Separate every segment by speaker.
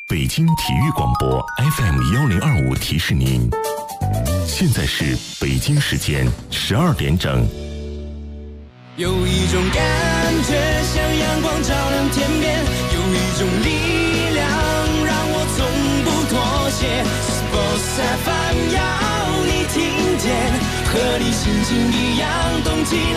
Speaker 1: 北京体育广播 FM1025提示您，现在是北京时间12点整。
Speaker 2: 有一种感觉像阳光照亮天边，有一种力量让我从不妥协。Sports FM 要你听见，和你心情一样动起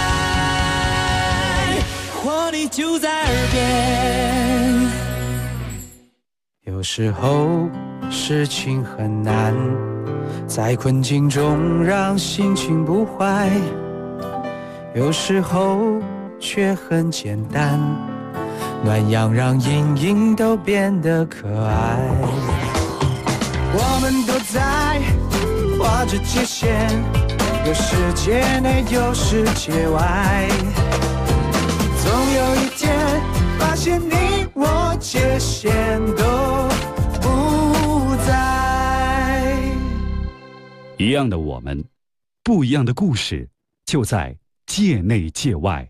Speaker 2: 来，活力就在耳边。
Speaker 3: 有时候事情很难，在困境中让心情不坏，有时候却很简单，暖阳让阴影都变得可爱。我们都在画着界限，有世界内有世界外，总有一天发现你我界限都不在。
Speaker 4: 一样的我们，不一样的故事，就在界内界外。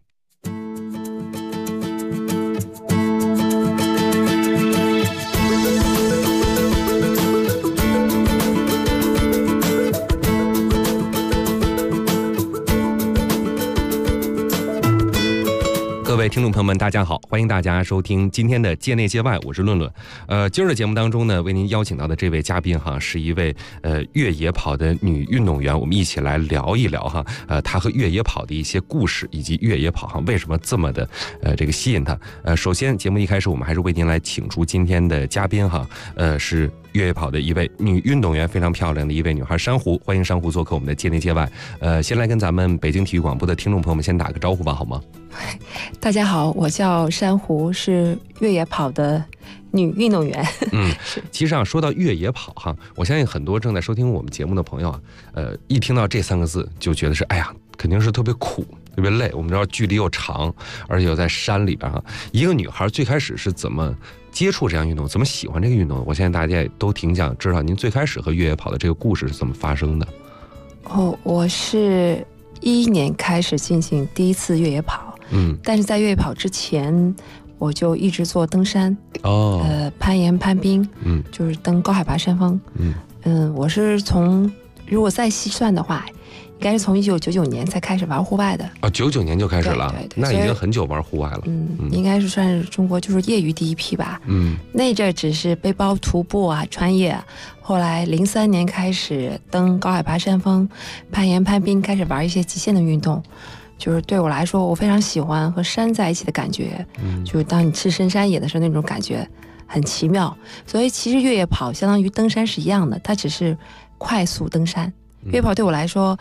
Speaker 5: 各位听众朋友们，大家好，欢迎大家收听今天的界内界外，我是论论。今儿的节目当中呢，为您邀请到的这位嘉宾哈，是一位越野跑的女运动员，我们一起来聊一聊哈，她和越野跑的一些故事，以及越野跑哈为什么这么的这个吸引她。首先节目一开始，我们还是为您来请出今天的嘉宾哈，是越野跑的一位女运动员，非常漂亮的一位女孩珊瑚，欢迎珊瑚做客我们的界内界外。先来跟咱们北京体育广播的听众朋友们先打个招呼吧，好吗？
Speaker 6: 大家好，我叫珊瑚，是越野跑的女运动员。
Speaker 5: 其实啊，说到越野跑哈，我相信很多正在收听我们节目的朋友啊，一听到这3个字就觉得是，哎呀，肯定是特别苦、特别累。我们知道距离又长，而且又在山里边哈。一个女孩最开始是怎么接触这项运动，怎么喜欢这个运动？我相信大家也都挺想知道您最开始和越野跑的这个故事是怎么发生的。
Speaker 6: 我是2011年开始进行第一次越野跑。但是在越野跑之前，我就一直做登山，攀岩、攀冰，就是登高海拔山峰。我是从，如果再细算的话，应该是从1999年才开始玩户外的。
Speaker 5: 99年就开始了，
Speaker 6: 对，
Speaker 5: 那已经很久玩户外了。
Speaker 6: 应该是算是中国就是业余第一批吧。那阵只是背包徒步啊、穿越啊。后来03年开始登高海拔山峰、攀岩、攀冰，开始玩一些极限的运动。就是对我来说，我非常喜欢和山在一起的感觉，就是当你赤身山野的时候，那种感觉很奇妙。所以其实越野跑相当于登山是一样的，它只是快速登山。越野跑对我来说，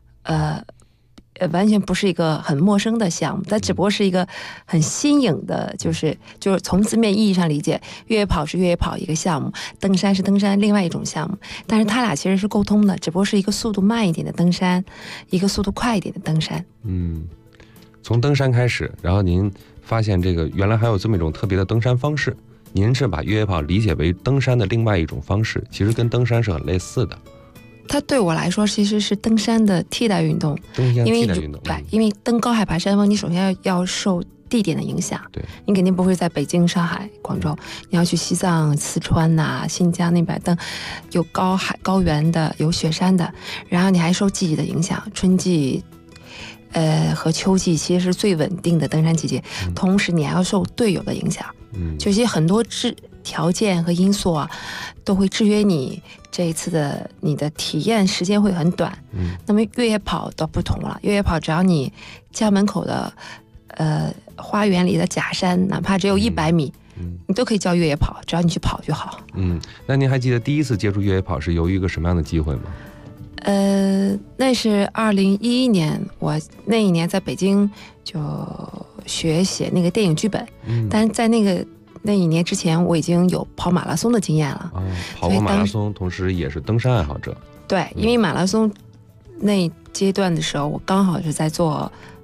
Speaker 6: 完全不是一个很陌生的项目，它只不过是一个很新颖的，就是从字面意义上理解，越野跑是越野跑一个项目，登山是登山另外一种项目，但是它俩其实是沟通的，只不过是一个速度慢一点的登山，一个速度快一点的登山。
Speaker 5: 从登山开始，然后您发现这个原来还有这么一种特别的登山方式，您是把越野跑理解为登山的另外一种方式，其实跟登山是很类似的。
Speaker 6: 它对我来说其实是登山的替代运动，
Speaker 5: 替代运动。
Speaker 6: 对，因为登高海拔山峰，你首先要受地点的影响，
Speaker 5: 对，
Speaker 6: 你肯定不会在北京、上海、广州，你要去西藏、四川呐、新疆那边登，有高原的，有雪山的，然后你还受季节的影响，春季。和秋季其实是最稳定的登山季节，同时你还要受队友的影响，就是很多条件和因素啊，都会制约你这一次的你的体验时间会很短。那么越野跑倒不同了，越野跑只要你家门口的花园里的假山，哪怕只有100米，你都可以叫越野跑，只要你去跑就好。
Speaker 5: 那您还记得第一次接触越野跑是由于一个什么样的机会吗？
Speaker 6: 那是2011年，我那一年在北京就学写那个电影剧本，但是在那一年之前，我已经有跑马拉松的经验了。
Speaker 5: 跑过马拉松，同时也是登山爱好者。
Speaker 6: 对，因为马拉松那阶段的时候，我刚好是在做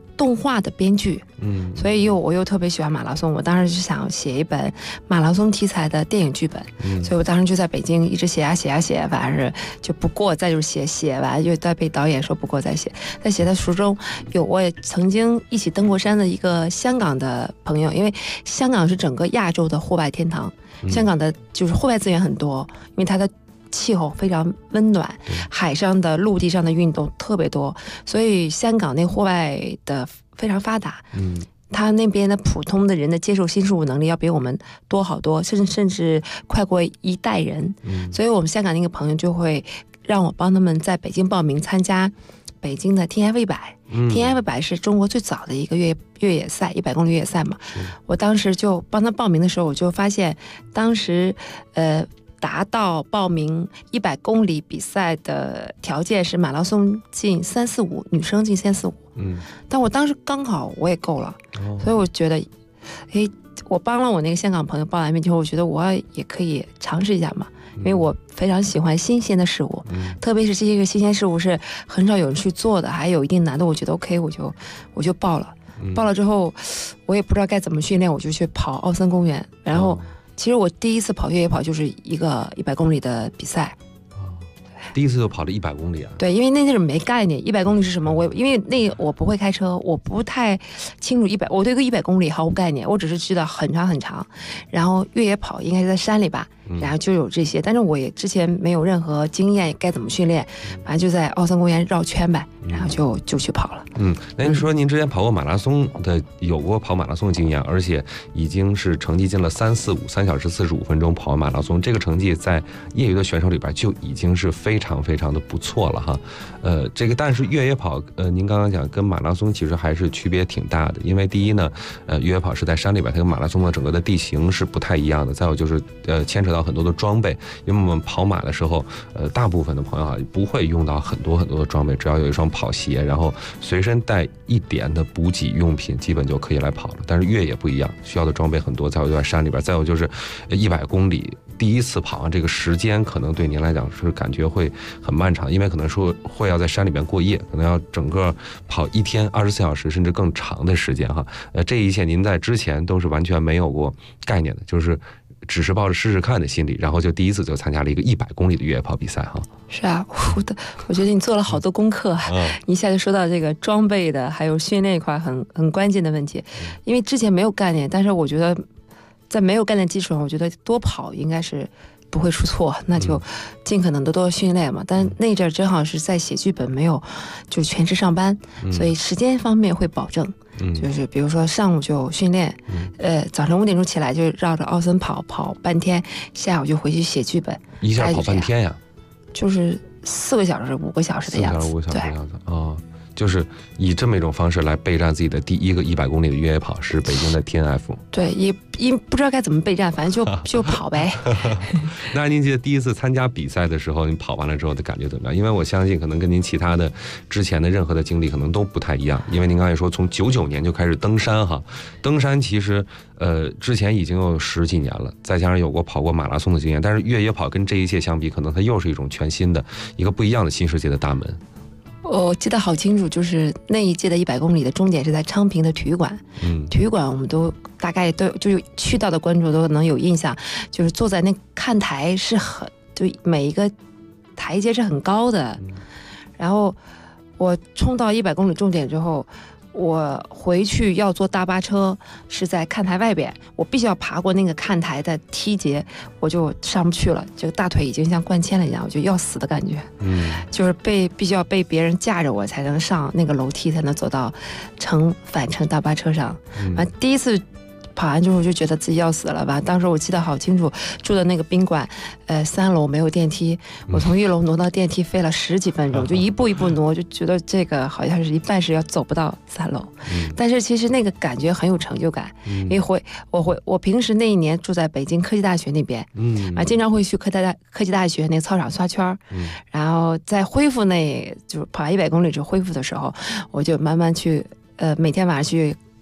Speaker 6: 动画的编剧，所以我又特别喜欢马拉松，我当时就想写一本马拉松题材的电影剧本，所以我当时就在北京一直写，反正是就不过，再就是写完就再被导演说不过再写，在写的书中有我也曾经一起登过山的一个香港的朋友，因为香港是整个亚洲的户外天堂，香港的就是户外资源很多，因为它的气候非常温暖，海上的陆地上的运动特别多，所以香港那户外的非常发达，他那边的普通的人的接受新事物能力要比我们多好多，甚至快过一代人，所以我们香港那个朋友就会让我帮他们在北京报名参加北京的天涯卫百。天涯卫百是中国最早的一个越野赛，100公里越野赛嘛。我当时就帮他报名的时候，我就发现当时达到报名100公里比赛的条件是马拉松进345，女生进345。但我当时刚好我也够了，所以我觉得，我帮了我那个香港朋友报完名之后，我觉得我也可以尝试一下嘛，因为我非常喜欢新鲜的事物，特别是这些个新鲜事物是很少有人去做的，还有一定难度，我觉得 OK， 我就报了。报了之后，我也不知道该怎么训练，我就去跑奥森公园，然后。其实我第一次跑越野跑就是一个100公里的比赛，
Speaker 5: 第一次就跑了100公里啊？
Speaker 6: 对，因为那阵没概念100公里是什么，因为我不会开车，我不太清楚我对100公里毫无概念，我只是知道很长很长，然后越野跑应该是在山里吧，然后就有这些，但是我也之前没有任何经验，该怎么训练，反正就在奥森公园绕圈呗，然后就去跑了。
Speaker 5: 那您说您之前跑过马拉松的，有过跑马拉松的经验，而且已经是成绩进了3小时45分钟跑完马拉松，这个成绩在业余的选手里边就已经是非常非常的不错了哈。但是越野跑，您刚刚讲跟马拉松其实还是区别挺大的，因为第一呢，越野跑是在山里边，它跟马拉松的整个的地形是不太一样的，再有就是牵扯到很多的装备，因为我们跑马的时候，大部分的朋友哈不会用到很多的装备，只要有一双跑鞋，然后随身带一点的补给用品，基本就可以来跑了。但是越野不一样，需要的装备很多，再有就在山里边，再有就是100公里，第一次跑完这个时间可能对您来讲是感觉会很漫长，因为可能说会要在山里边过夜，可能要整个跑1天24小时甚至更长的时间哈。这一切您在之前都是完全没有过概念的，就是只是抱着试试看的心理，然后就第一次就参加了一个100公里的越野跑比赛哈。
Speaker 6: 是啊，我觉得你做了好多功课，一下就说到这个装备的还有训练一块很关键的问题，因为之前没有概念，但是我觉得在没有概念基础上，我觉得多跑应该是不会出错，那就尽可能的多训练嘛。但那阵正好是在写剧本，没有就全职上班，所以时间方面会保证。就是比如说上午就训练，早上5点钟起来就绕着奥森跑半天，下午就回去写剧本，
Speaker 5: 一下跑半天呀？
Speaker 6: 就是4个小时、5个小时的样子。4
Speaker 5: 个小时、5个小时的样子啊。就是以这么一种方式来备战自己的第一个100公里的越野跑，是北京的 TNF。对，
Speaker 6: 也不知道该怎么备战，反正就跑呗。
Speaker 5: 那您记得第一次参加比赛的时候，您跑完了之后的感觉怎么样？因为我相信可能跟您其他的之前的任何的经历可能都不太一样。因为您刚才说从99年就开始登山哈，登山其实之前已经有10几年了，再加上有过跑过马拉松的经验，但是越野跑跟这一切相比，可能它又是一种全新的一个不一样的新世界的大门。
Speaker 6: 我记得好清楚，就是那一届的100公里的终点是在昌平的体育馆。体育馆我们都大概都就是去到的观众都能有印象，就是坐在那看台是就每一个台阶是很高的。然后我冲到100公里终点之后，我回去要坐大巴车，是在看台外边，我必须要爬过那个看台的梯节，我就上不去了，这个大腿已经像灌铅了一样，我就要死的感觉。就是必须要被别人架着我才能上那个楼梯，才能走到返程大巴车上。第一次跑完之后就觉得自己要死了吧。当时我记得好清楚，住的那个宾馆，3楼没有电梯，我从1楼挪到电梯费了10几分钟，就一步一步挪，就觉得这个好像是一半是要走不到3楼。但是其实那个感觉很有成就感，因为我平时那一年住在北京科技大学那边，经常会去科技大学那个操场刷圈，然后在恢复就是跑完100公里之后恢复的时候，我就慢慢去每天晚上去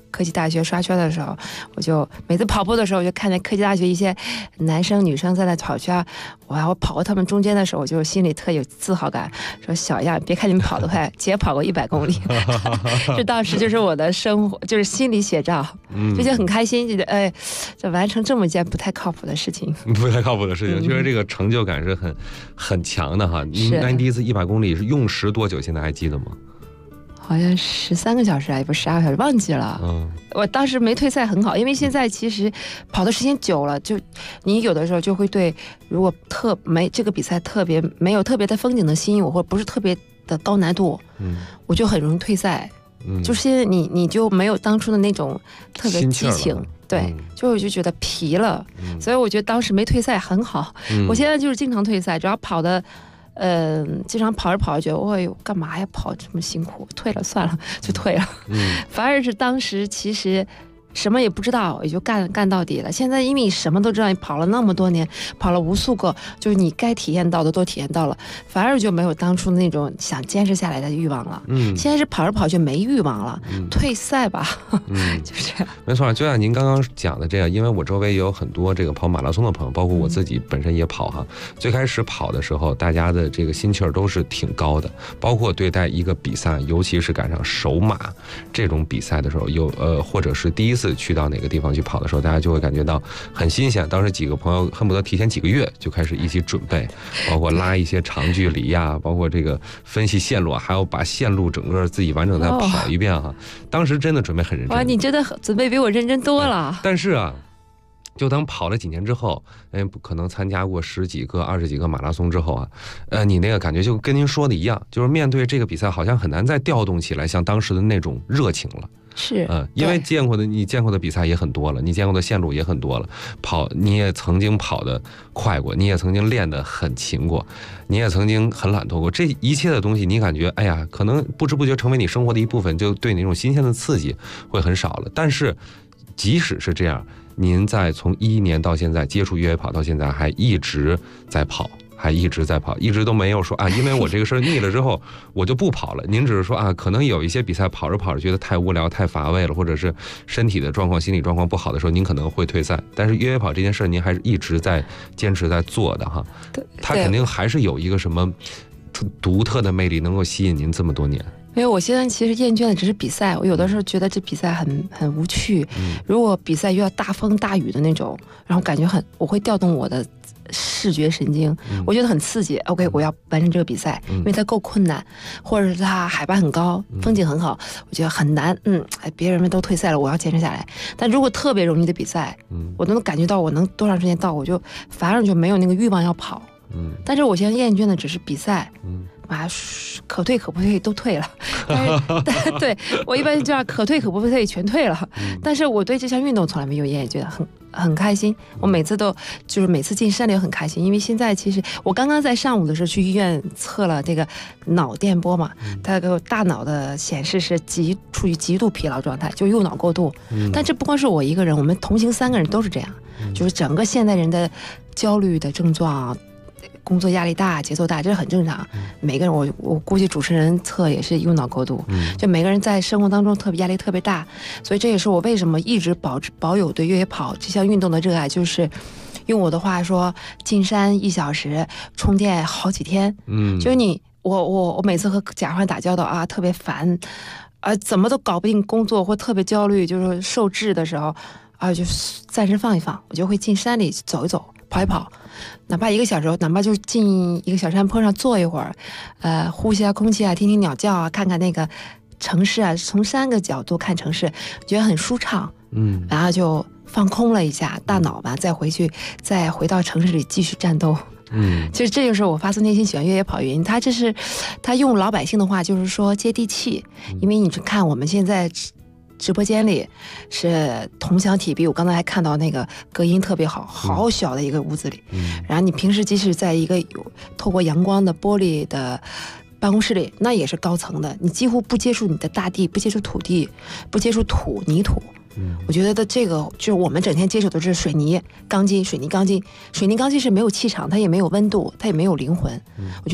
Speaker 6: 科技大学刷圈的时候，我就每次跑步的时候，我就看见科技大学一些男生女生在那跑圈，我跑过他们中间的时候，我就心里特有自豪感，说小样，别看你们跑得快，姐跑过100公里，这当时就是我的生活，就是心理写照，就觉得很开心，觉得哎，就完成这么一件不太靠谱的事情，
Speaker 5: 不太靠谱的事情，确实这个成就感是很强的哈。那你第一次100公里是用时多久？现在还记得吗？
Speaker 6: 好像13个小时还不12个小时，忘记了。我当时没退赛很好，因为现在其实跑的时间久了，就你有的时候就会对，如果这个比赛没有特别的风景的吸引我，或者不是特别的高难度，我就很容易退赛。就是现在你就没有当初的那种特别激情，对，我就觉得疲了，所以我觉得当时没退赛很好。我现在就是经常退赛，只要跑的。经常跑着跑着觉得，哎呦，干嘛呀？跑这么辛苦，退了算了，就退了。反而是当时其实什么也不知道，也就干到底了。现在因为你什么都知道，你跑了那么多年，跑了无数个，就是你该体验到的都体验到了，反而就没有当初那种想坚持下来的欲望了。现在是跑着跑就没欲望了，退赛吧。就是这样。
Speaker 5: 没错，就像您刚刚讲的这样，因为我周围也有很多这个跑马拉松的朋友，包括我自己本身也跑哈。最开始跑的时候，大家的这个心气儿都是挺高的，包括对待一个比赛，尤其是赶上首马这种比赛的时候，或者是第一次去到哪个地方去跑的时候，大家就会感觉到很新鲜。当时几个朋友恨不得提前几个月就开始一起准备，包括拉一些长距离呀，包括这个分析线路，还要把线路整个自己完整再跑一遍哈。当时真的准备很认真。
Speaker 6: 哇，你真的准备比我认真多了。
Speaker 5: 但是啊，就当跑了几年之后，可能参加过10几个、20几个马拉松之后啊，你那个感觉就跟您说的一样，就是面对这个比赛，好像很难再调动起来像当时的那种热情了。
Speaker 6: 是，
Speaker 5: 因为你见过的比赛也很多了，你见过的线路也很多了，你也曾经跑得快过，你也曾经练得很勤过，你也曾经很懒惰过，这一切的东西，你感觉哎呀，可能不知不觉成为你生活的一部分，就对你那种新鲜的刺激会很少了。但是即使是这样，您在从2011年到现在接触越野跑到现在，还一直在跑，一直都没有说啊，因为我这个事儿腻了之后我就不跑了。您只是说啊，可能有一些比赛跑着跑着觉得太无聊、太乏味了，或者是身体的状况、心理状况不好的时候，您可能会退赛。但是越野跑这件事儿，您还是一直在坚持在做的哈。它肯定还是有一个什么独特的魅力，能够吸引您这么多年。
Speaker 6: 因为我现在其实厌倦的只是比赛，我有的时候觉得这比赛很无趣。如果比赛遇到大风大雨的那种，然后感觉我会调动我的视觉神经，我觉得很刺激。OK， 我要完成这个比赛，因为它够困难，或者是它海拔很高，风景很好，我觉得很难。别人们都退赛了，我要坚持下来。但如果特别容易的比赛，我都能感觉到我能多长时间到，我就反而就没有那个欲望要跑。但是我现在厌倦的只是比赛。可退可不退都退了，但对我一般就这样，可退可不退全退了。但是我对这项运动从来没有厌倦，很开心。我每次进山里很开心，因为现在其实我刚刚在上午的时候去医院测了这个脑电波嘛，它给我大脑的显示是处于极度疲劳状态，就右脑过度。但这不光是我一个人，我们同行3个人都是这样，就是整个现代人的焦虑的症状。工作压力大，节奏大，这是很正常。每个人，我估计主持人测也是右脑过度，就每个人在生活当中压力特别大，所以这也是我为什么一直保有对越野跑这项运动的热爱，就是用我的话说，进山1小时，充电好几天。就是我每次和甲方打交道啊，特别烦，怎么都搞不定工作或特别焦虑，就是受制的时候啊，就暂时放一放，我就会进山里走一走。跑一跑，哪怕1个小时，哪怕就进一个小山坡上坐一会儿，呼吸下空气啊，听听鸟叫啊，看看那个城市啊，从3个角度看城市，觉得很舒畅。然后就放空了一下大脑吧，再回到城市里继续战斗。其实这就是我发自内心喜欢越野跑原因。他用老百姓的话就是说接地气，因为你看我们现在。直播间里是同享体壁，我刚才还看到那个隔音特别好，好小的一个屋子里。然后你平时即使在一个有透过阳光的玻璃的办公室里，那也是高层的，你几乎不接触你的大地，不接触土地，不接触泥土。我觉得这个就是我们整天接触的是水泥钢筋是没有气场，它也没有温度，它也没有灵魂。我觉得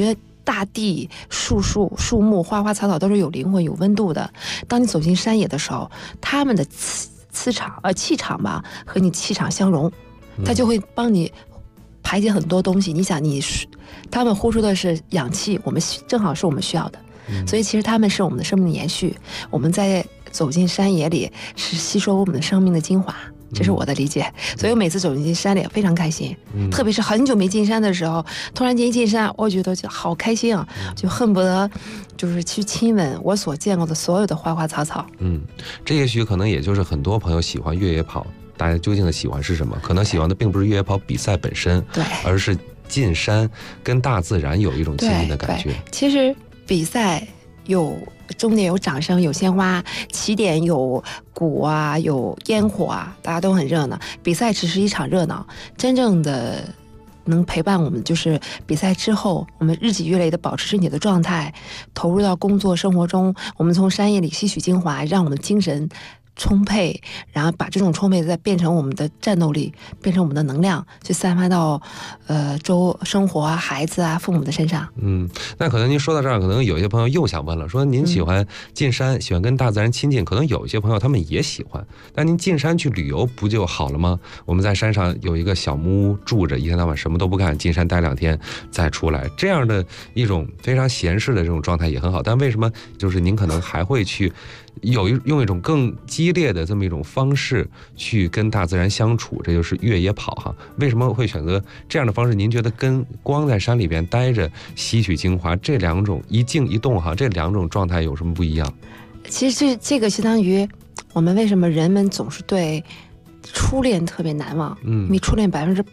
Speaker 6: 大地、树木、花花草草都是有灵魂、有温度的。当你走进山野的时候，他们的气场吧，和你气场相融，它就会帮你排解很多东西。你想，他们呼出的是氧气，我们正好是我们需要的，所以其实他们是我们的生命的延续。我们在走进山野里，是吸收我们的生命的精华。这是我的理解，所以我每次走进山里非常开心，特别是很久没进山的时候，突然间一进山，我觉得就好开心啊，就恨不得就是去亲吻我所见过的所有的花花草草。
Speaker 5: 这也许可能也就是很多朋友喜欢越野跑，大家究竟的喜欢是什么？可能喜欢的并不是越野跑比赛本身，
Speaker 6: 对，
Speaker 5: 而是进山跟大自然有一种亲近的感觉。
Speaker 6: 其实比赛有终点有掌声，有鲜花，起点有鼓啊，有烟火啊，大家都很热闹。比赛只是一场热闹，真正的能陪伴我们就是比赛之后，我们日积月累的保持身体的状态，投入到工作生活中，我们从山野里吸取精华，让我们精神充沛，然后把这种充沛再变成我们的战斗力，变成我们的能量，去散发到生活啊、孩子啊、父母的身上。
Speaker 5: 那可能您说到这儿，可能有些朋友又想问了，说您喜欢进山，喜欢跟大自然亲近，可能有一些朋友他们也喜欢，但您进山去旅游不就好了吗？我们在山上有一个小木屋住着，一天到晚什么都不干，进山待2天再出来，这样的一种非常闲适的这种状态也很好。但为什么就是您可能还会去用一种更激烈的这么一种方式去跟大自然相处，这就是越野跑哈。为什么会选择这样的方式？您觉得跟光在山里边待着吸取精华，这两种一静一动哈，这2种状态有什么不一样？
Speaker 6: 其实这个相当于我们为什么人们总是对初恋特别难忘，因为初恋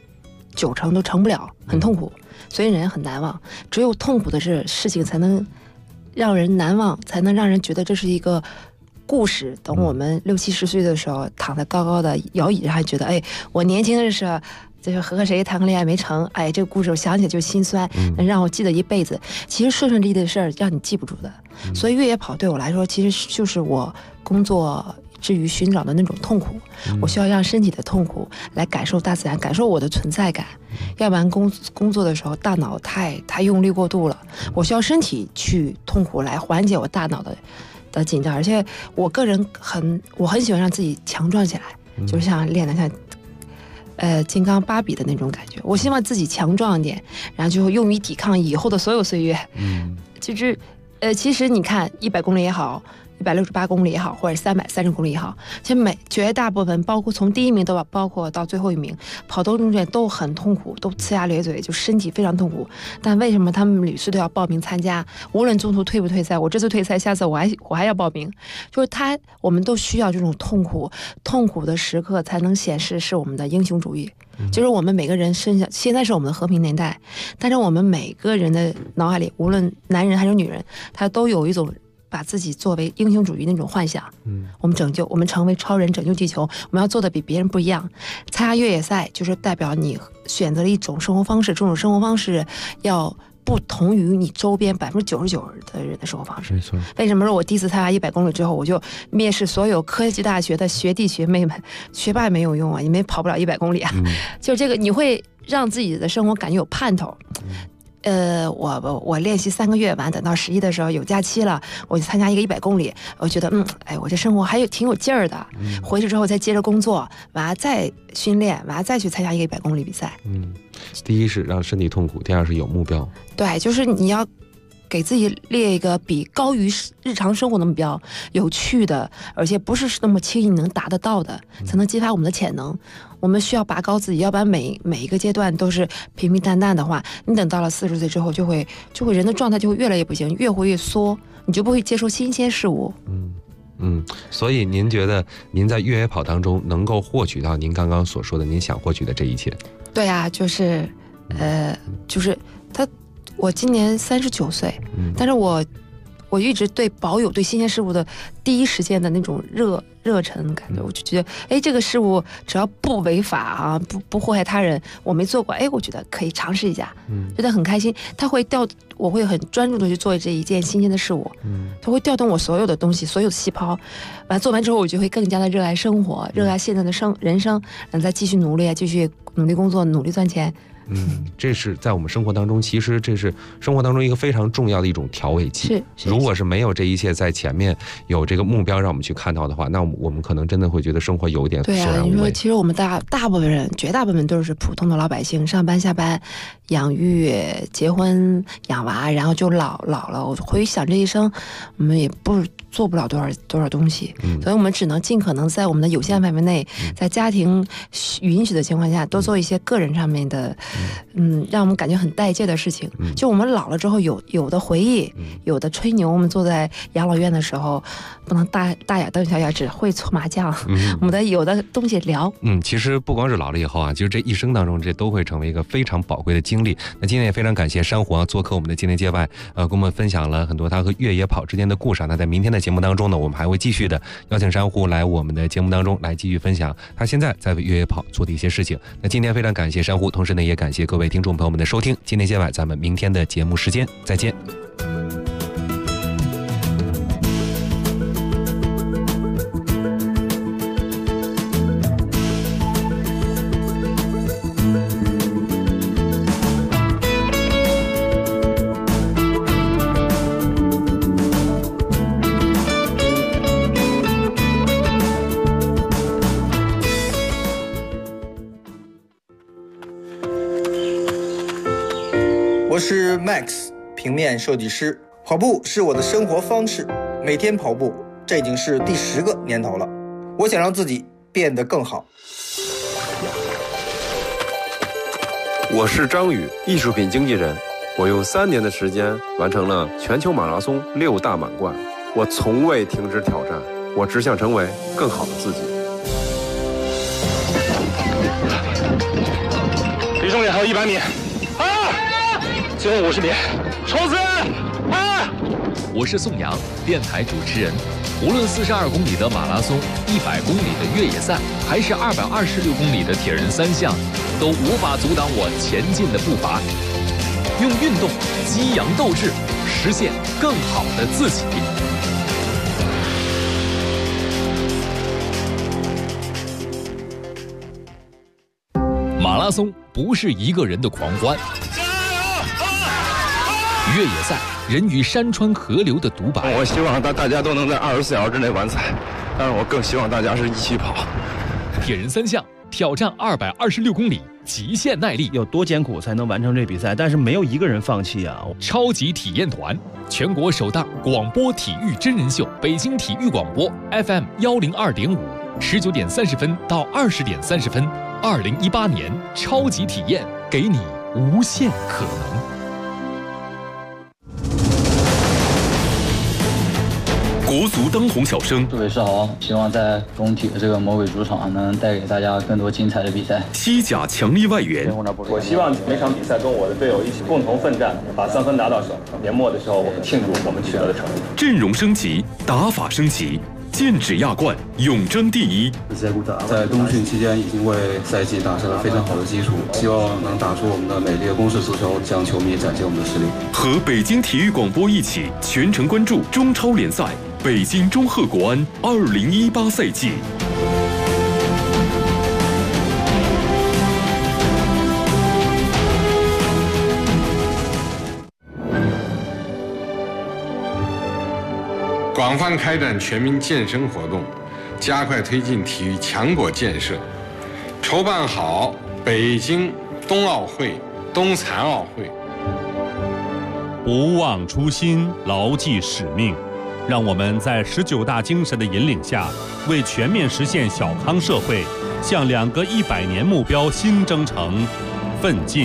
Speaker 6: 90%都成不了，很痛苦，所以人很难忘。只有痛苦的事情才能让人难忘，才能让人觉得这是一个故事。等我们60、70岁的时候，躺在高高的摇椅上，还觉得哎，我年轻的时候就是和谁谈个恋爱没成，哎，这个故事我想起来就心酸，能让我记得一辈子。其实顺利的事儿让你记不住的，所以越野跑对我来说，其实就是我工作之余寻找的那种痛苦。我需要让身体的痛苦来感受大自然，感受我的存在感。要不然工作的时候大脑太用力过度了，我需要身体去痛苦来缓解我大脑的紧张。而且我个人我很喜欢让自己强壮起来，就是像练的像金刚芭比的那种感觉。我希望自己强壮一点，然后就用于抵抗以后的所有岁月。就是其实你看100公里也好，168公里也好，或者330公里也好，其实绝大部分，包括从第1名包括到最后1名，跑到中间都很痛苦，都呲牙咧嘴，就身体非常痛苦。但为什么他们屡次都要报名参加？无论中途退不退赛，我这次退赛，下次我还要报名。就是我们都需要这种痛苦的时刻，才能显示是我们的英雄主义。就是我们每个人身上，现在是我们的和平年代，但是我们每个人的脑海里，无论男人还是女人，他都有一种把自己作为英雄主义那种幻想。我们成为超人，拯救地球，我们要做的比别人不一样。参加越野赛就是代表你选择了一种生活方式，这种生活方式要不同于你周边99%的人的生活方式。
Speaker 5: 没错。
Speaker 6: 为什么说我第一次参加100公里之后，我就蔑视所有科技大学的学弟学妹们？学霸没有用啊，你们跑不了100公里啊。就这个，你会让自己的生活感觉有盼头。我练习3个月，完等到11的时候有假期了，我就参加一个100公里，我觉得我这生活还挺有劲儿的。回去之后再接着工作，完了再训练，完了再去参加一个100公里比赛。
Speaker 5: 第一是让身体痛苦，第二是有目标。
Speaker 6: 对，就是你要给自己列一个比高于日常生活的目标，有趣的，而且不是那么轻易能达得到的，才能激发我们的潜能。我们需要拔高自己，要不然每一个阶段都是平平淡淡的话，你等到了40岁之后，就会人的状态就会越来越不行，越活越缩，你就不会接受新鲜事物。
Speaker 5: 所以您觉得您在越野跑当中能够获取到您刚刚所说的您想获取的这一切？
Speaker 6: 对啊，就是我今年39岁，但是我一直保有对新鲜事物的第一时间的那种热忱感觉，我就觉得，这个事物只要不违法啊，不祸害他人，我没做过，我觉得可以尝试一下，觉得很开心。我会很专注的去做这一件新鲜的事物，它会调动我所有的东西，所有的细胞。做完之后，我就会更加的热爱生活，热爱现在的人生，然后再继续努力工作，努力赚钱。
Speaker 5: 这是在我们生活当中，其实这是生活当中一个非常重要的一种调味剂。如果是没有这一切在前面有这个目标让我们去看到的话，那我们可能真的会觉得生活有一点索然无味。
Speaker 6: 你说其实我们大部分人，绝大部分都是普通的老百姓，上班下班，养育、结婚、养娃，然后就老了。我回想这一生，我们也做不了多少东西，所以我们只能尽可能在我们的有限范围内，在家庭允许的情况下，多做一些个人上面的，让我们感觉很带劲的事情。就我们老了之后有的回忆，有的吹牛。我们坐在养老院的时候，不能大眼瞪小眼，只会搓麻将。我们有的东西聊。
Speaker 5: 其实不光是老了以后啊，其实这一生当中，这都会成为一个非常宝贵的经历。那今天也非常感谢珊瑚做客我们的今天街外，跟我们分享了很多他和越野跑之间的故事。那在明天的节目当中呢，我们还会继续的邀请珊瑚来我们的节目当中来继续分享他现在在为越野跑做的一些事情。那今天非常感谢珊瑚，同时呢也感谢各位听众朋友们的收听。今天街外，咱们明天的节目时间再见。
Speaker 7: 我是 Max， 平面设计师。跑步是我的生活方式，每天跑步，这已经是第10个年头了。我想让自己变得更好。
Speaker 8: 我是张宇，艺术品经纪人。我用3年的时间完成了全球马拉松6大满贯。我从未停止挑战，我只想成为更好的自己。
Speaker 9: 离终点还有100米。最后50米，冲刺！
Speaker 10: 我是宋阳，电台主持人。无论42公里的马拉松、100公里的越野赛，还是226公里的铁人3项，都无法阻挡我前进的步伐。用运动激扬斗志，实现更好的自己。马拉松不是一个人的狂欢。越野赛，人与山川河流的独白。
Speaker 8: 我希望大家都能在24小时之内完赛，但是我更希望大家是一起跑。
Speaker 10: 铁人3项挑战226公里，极限耐力，
Speaker 11: 有多艰苦才能完成这比赛？但是没有一个人放弃啊！
Speaker 10: 超级体验团，全国首档广播体育真人秀，北京体育广播 FM 102.5，19点30分到20点30分，2018年超级体验，给你无限可能。
Speaker 1: 国足当红小生，
Speaker 12: 各位是好，希望在中体的这个魔鬼主场能带给大家更多精彩的比赛。
Speaker 1: 西甲强力外援，
Speaker 13: 我希望每场比赛跟我的队友一起共同奋战，把3分拿到手。年末的时候，我们庆祝我们取得的成绩。
Speaker 1: 阵容升级，打法升级，剑指亚冠，永争第一。
Speaker 14: 在冬训期间已经为赛季打下了非常好的基础，希望能打出我们的美丽的攻势足球，向球迷展现我们的实力。
Speaker 1: 和北京体育广播一起全程关注中超联赛。北京中赫国安2018赛季。
Speaker 15: 广泛开展全民健身活动，加快推进体育强国建设，筹办好北京冬奥会、冬残奥会。
Speaker 16: 不忘初心，牢记使命。让我们在19大精神的引领下，为全面实现小康社会，向2个100年目标新征程奋进。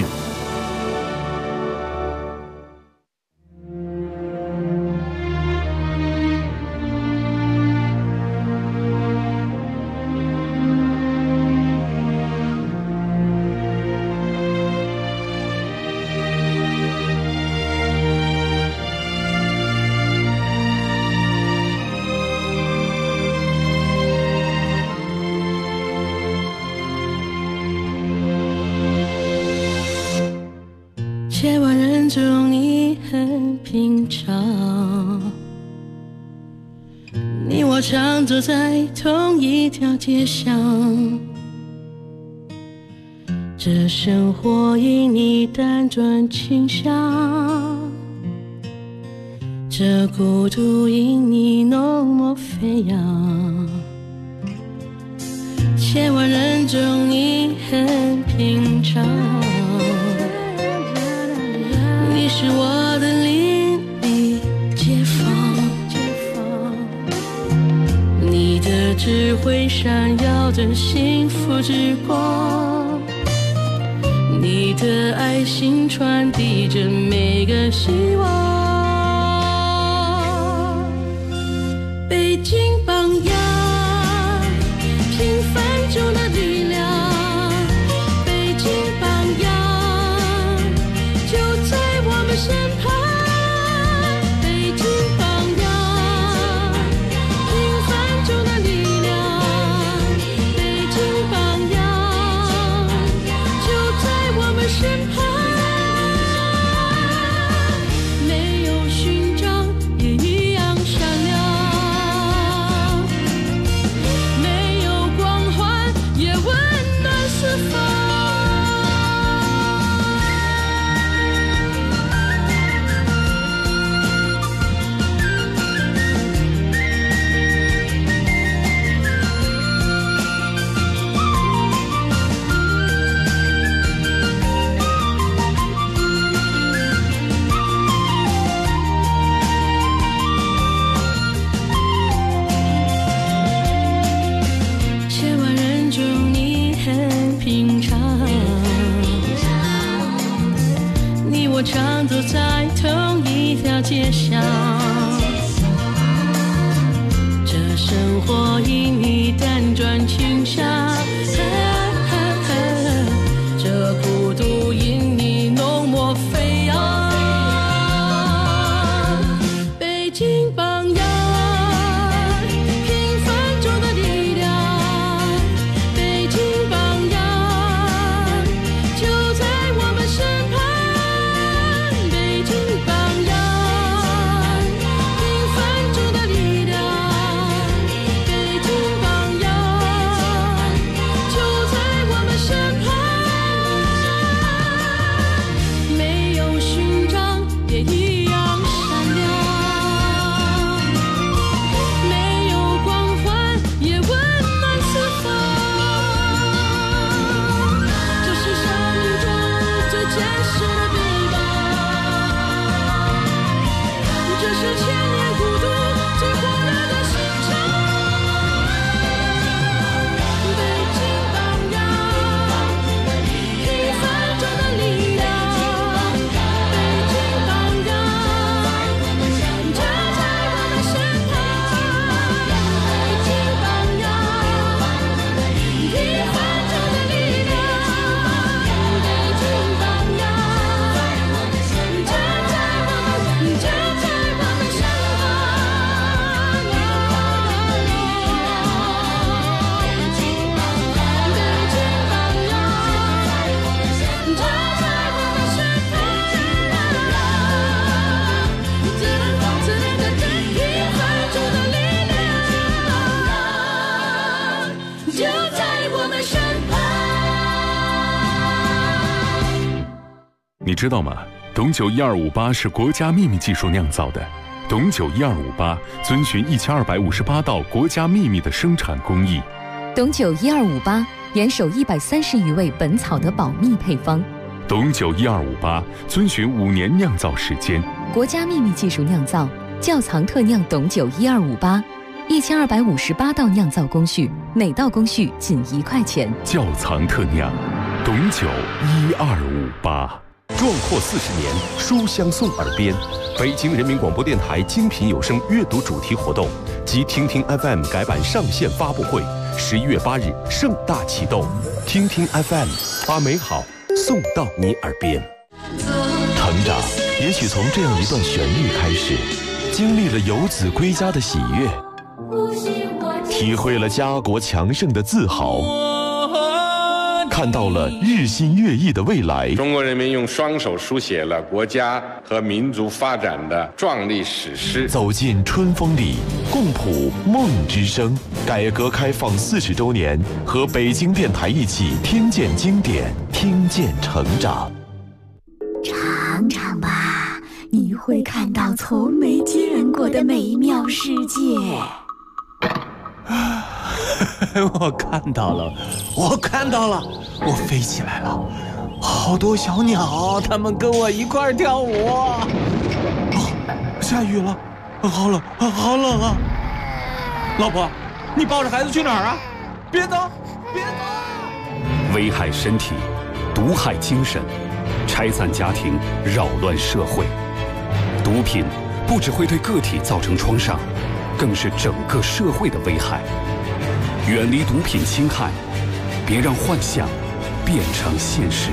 Speaker 17: 千万人中你很平常，你我常走在同一条街上， 这生活因你辗转倾向，这孤独因你浓墨飞扬。千万人中你很平常，你是我的邻里街坊，你的智慧闪耀着幸福之光，你的爱心传递着每个希望。北京榜样，平凡中的力量，北京榜样就在我们身旁。北京榜样，平凡中的力量，北京榜样就在我们身旁。没有勋章也一样闪亮，没有光环也温暖四方。千万人中你很平常，你我常走在同一条街上，这生活因你辗转倾向，这孤独因你浓墨飞扬。北京榜样，平凡中的力量，北京榜样就在我们身旁。北京榜样，平凡中的力量，北京榜样就在我们身旁。没有勋章也一样闪亮，没有光环也温暖四方。这是生命中最坚实的臂膀，这是千年孤独最火热的心肠。北京榜样，平凡中的力量，北京榜样就在我们身旁。北京榜样，平凡中的力量，北京榜样就在我们身
Speaker 1: 你知道吗？董酒1258是国家秘密技术酿造的。董酒1258遵循1258道国家秘密的生产工艺。
Speaker 18: 董酒1258严守130余味本草的保密配方。
Speaker 1: 董酒1258遵循5年酿造时间，
Speaker 18: 国家秘密技术酿造，窖藏特酿董酒1258，1258道酿造工序，每道工序仅1块钱。
Speaker 1: 窖藏特酿，董酒1258。
Speaker 19: 壮阔40年，书香送耳边。北京人民广播电台精品有声阅读主题活动及听听 FM 改版上线发布会，11月8日盛大启动。听听 FM， 把美好送到你耳边。成长也许从这样一段旋律开始，经历了游子归家的喜悦，体会了家国强盛的自豪， 看到了日新月异的未来。
Speaker 15: 中国人民用双手书写了国家和民族发展的壮丽史诗。
Speaker 19: 走进春风里，共谱梦之声。改革开放40周年，和北京电台一起听见经典，听见成长。
Speaker 20: 尝尝吧，你会看到从没见过的美妙世界。
Speaker 3: 我看到了，我我飞起来了，好多小鸟，它们跟我一块儿跳舞。下雨了，好冷啊！老婆，你抱着孩子去哪儿啊？别走！
Speaker 4: 危害身体，毒害精神，拆散家庭，扰乱社会。毒品不只会对个体造成创伤，更是整个社会的危害。远离毒品侵害，别让幻想变成现实。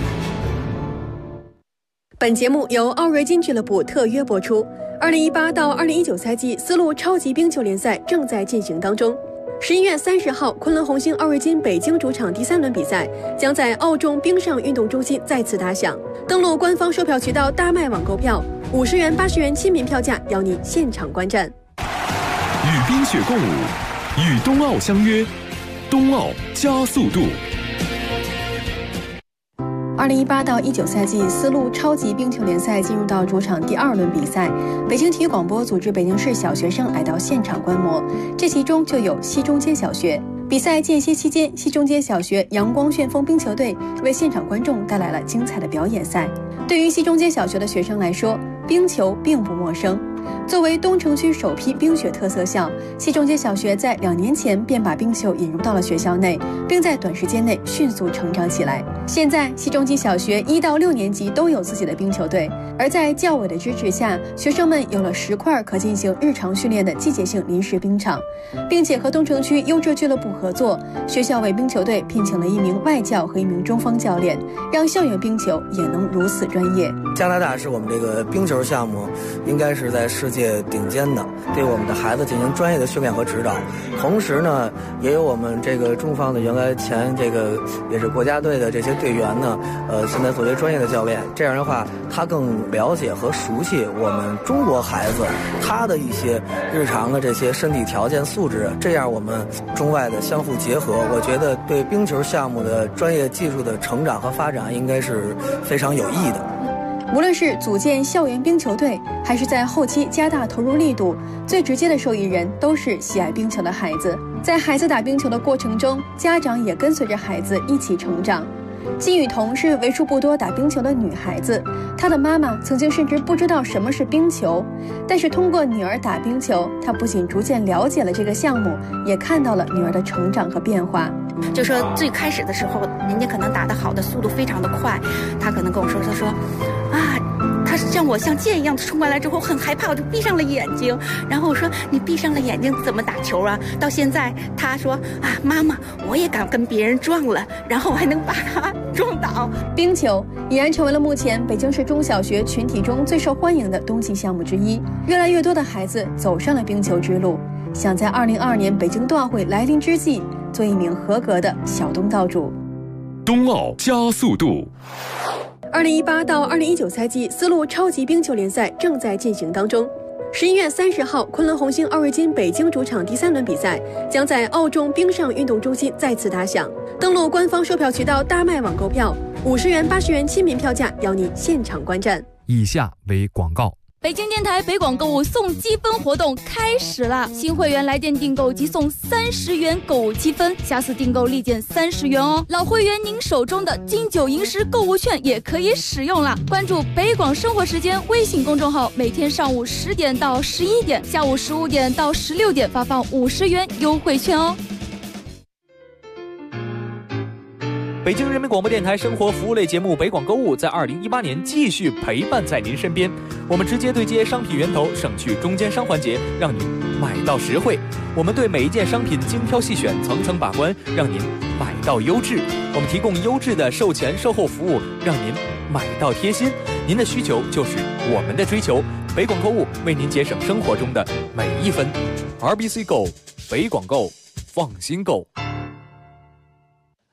Speaker 21: 本节目由奥瑞金俱乐部特约播出。2018到2019赛季丝路超级冰球联赛正在进行当中。11月30号，昆仑红星奥瑞金北京主场第3轮比赛将在奥众冰上运动中心再次打响。登录官方售票渠道大麦网购票，50元、80元亲民票价，邀你现场观战。
Speaker 1: 与冰雪共舞，与冬奥相约，冬奥加速度。
Speaker 21: 2018到19赛季丝路超级冰球联赛进入到主场第2轮比赛，北京体育广播组织北京市小学生来到现场观摩，这其中就有西中街小学。比赛间歇期间，西中街小学阳光旋风冰球队为现场观众带来了精彩的表演赛。对于西中街小学的学生来说，冰球并不陌生。作为东城区首批冰雪特色校，西中街小学在2年前便把冰球引入到了学校内，并在短时间内迅速成长起来。现在西中街小学1到6年级都有自己的冰球队，而在教委的支持下，学生们有了10块可进行日常训练的季节性临时冰场，并且和东城区优质俱乐部合作，学校为冰球队聘请了1名外教和1名中方教练，让校园冰球也能如此专业。
Speaker 7: 加拿大是我们这个冰球项目应该是在世界顶尖的，对我们的孩子进行专业的训练和指导。同时呢，也有我们这个中方的原来前这个也是国家队的这些队员呢，现在作为专业的教练，这样的话他更了解和熟悉我们中国孩子他的一些日常的这些身体条件素质，这样我们中外的相互结合，我觉得对冰球项目的专业技术的成长和发展应该是非常有益的。
Speaker 21: 无论是组建校园冰球队，还是在后期加大投入力度，最直接的受益人都是喜爱冰球的孩子。在孩子打冰球的过程中，家长也跟随着孩子一起成长。金雨桐是为数不多打冰球的女孩子，她的妈妈曾经甚至不知道什么是冰球，但是通过女儿打冰球，她不仅逐渐了解了这个项目，也看到了女儿的成长和变化。
Speaker 22: 就说最开始的时候，人家可能打得好的速度非常的快，她可能跟我说，她说啊，他像我像箭一样冲过来之后很害怕，我就闭上了眼睛。然后我说你闭上了眼睛怎么打球啊？到现在他说啊，妈妈我也敢跟别人撞了，然后我还能把他撞倒。
Speaker 21: 冰球已然成为了目前北京市中小学群体中最受欢迎的冬季项目之一，越来越多的孩子走上了冰球之路，想在2022年北京冬奥会来临之际做一名合格的小东道主。
Speaker 1: 冬奥加速度。
Speaker 21: 2018到2019赛季丝路超级冰球联赛正在进行当中。11月30号，昆仑红星奥瑞金北京主场第3轮比赛将在奥众冰上运动中心再次打响。登录官方售票渠道大麦网购票，50元、80元亲民票价，邀你现场观战。
Speaker 23: 以下为广告。
Speaker 24: 北京电台北广购物送积分活动开始了，新会员来电订购即送30元购物积分，下次订购立减30元哦。老会员您手中的金九银十购物券也可以使用了。关注北广生活时间微信公众号，每天上午10点到11点，下午15点到16点发放50元优惠券哦。
Speaker 23: 北京人民广播电台生活服务类节目北广购物在2018年继续陪伴在您身边，我们直接对接商品源头，省去中间商环节，让您买到实惠。我们对每一件商品精挑细选，层层把关，让您买到优质。我们提供优质的售前售后服务，让您买到贴心。您的需求就是我们的追求，北广购物为您节省生活中的每一分。RBC Go， 北广购，放心购。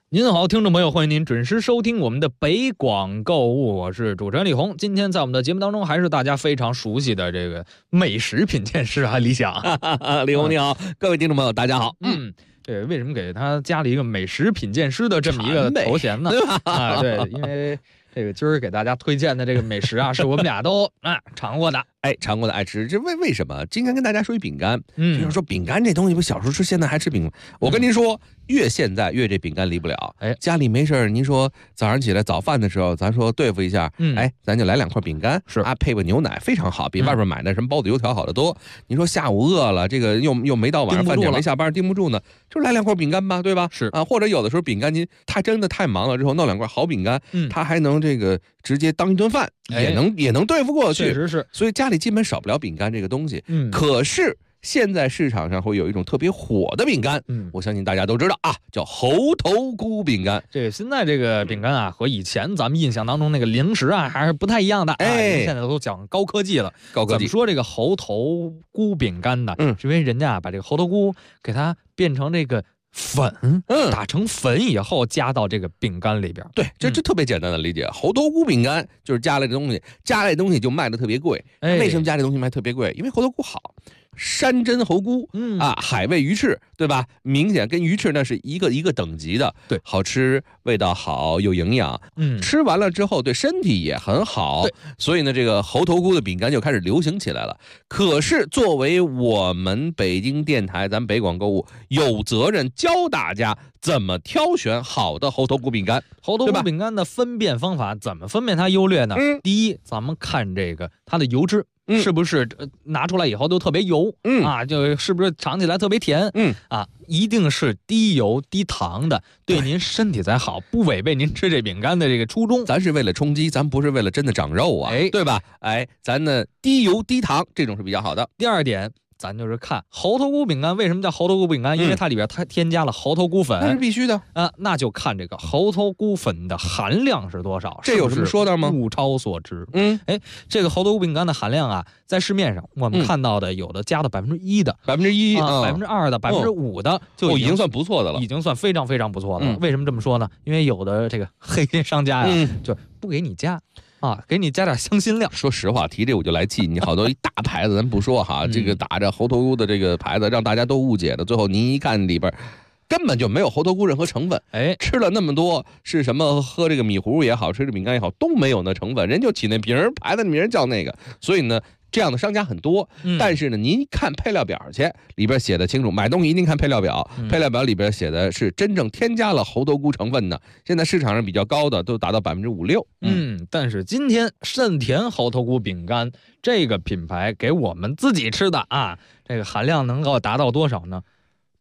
Speaker 23: 您好，听众朋友，欢迎您准时收听我们的北广购物，我是主持人李红。今天在我们的节目当中，还是大家非常熟悉的这个美食品鉴师啊，李想。
Speaker 2: 李红你好，各位听众朋友，大家好。
Speaker 23: 对，为什么给他加了一个美食品鉴师的这么一个头衔呢？啊，对，因为这个今儿给大家推荐的这个美食啊，是我们俩都尝过的。
Speaker 2: 尝过的爱吃，这为什么？今天跟大家说一饼干，就是说饼干这东西不小时候吃，现在还吃饼干。我跟您说，越现在越这饼干离不了。家里没事您说早上起来早饭的时候，咱说对付一下，咱就来2块饼干，是啊，配个牛奶非常好，比外边买的什么包子油条好得多。您说下午饿了，这个又没到晚上饭点没下班，盯不住呢，就来2块饼干吧，对吧？是啊，或者有的时候饼干您他真的太忙了之后，弄2块好饼干，他还能这个直接当一顿饭，也能对付过去。
Speaker 23: 确实是，
Speaker 2: 所以家里基本少不了饼干这个东西。可是现在市场上会有一种特别火的饼干，我相信大家都知道啊，叫猴头菇饼干。
Speaker 23: 这个现在这个饼干啊，和以前咱们印象当中那个零食啊，还是不太一样的。现在都讲高科技了。高科技。怎么说这个猴头菇饼干呢？是因为人家把这个猴头菇给它变成这个粉，打成粉以后加到这个饼干里边。
Speaker 2: 对，这特别简单的理解。猴头菇饼干就是加了这东西，加了这东西就卖的特别贵。为什么加这东西卖特别贵？因为猴头菇好。山珍猴菇，海味鱼翅，对吧？明显跟鱼翅那是一个等级的，对，好吃，味道好，有营养，吃完了之后对身体也很好，所以呢，这个猴头菇的饼干就开始流行起来了。可是作为我们北京电台，咱北广购物有责任教大家怎么挑选好的猴头菇饼干。
Speaker 23: 猴头菇饼干的分辨方法，怎么分辨它优劣呢？第一，咱们看这个它的油脂。是不是拿出来以后都特别油？就是不是尝起来特别甜？一定是低油低糖的，对您身体才好，不违背您吃这饼干的这个初衷。
Speaker 2: 咱是为了充饥，咱不是为了真的长肉啊，对吧？咱呢低油低糖这种是比较好的。
Speaker 23: 第二点。咱就是看猴头菇饼干为什么叫猴头菇饼干，因为它里边它添加了猴头菇粉，
Speaker 2: 那是必须的
Speaker 23: 那就看这个猴头菇粉的含量是多少，
Speaker 2: 这有什么说道吗？
Speaker 23: 物超所值。这个猴头菇饼干的含量啊，在市面上我们看到的有的加到1%的
Speaker 2: ，1%、
Speaker 23: 2%的、5%的，就
Speaker 2: 已经算不错的了，
Speaker 23: 已经算非常非常不错的了。为什么这么说呢？因为有的这个黑心商家呀，就不给你加。给你加点香辛料。
Speaker 2: 说实话，提这我就来气。你好多一大牌子，咱不说哈，这个打着猴头菇的这个牌子，让大家都误解了。最后您一看里边，根本就没有猴头菇任何成分。吃了那么多是什么？喝这个米糊也好，吃这饼干也好，都没有那成分。人就起那瓶儿牌子的名叫那个，所以呢。这样的商家很多，但是呢，您看配料表去，里边写的清楚。买东西一定看配料表，配料表里边写的是真正添加了猴头菇成分的。现在市场上比较高的都达到5%、6%。
Speaker 23: 但是今天盛田猴头菇饼干这个品牌给我们自己吃的啊，这个含量能够达到多少呢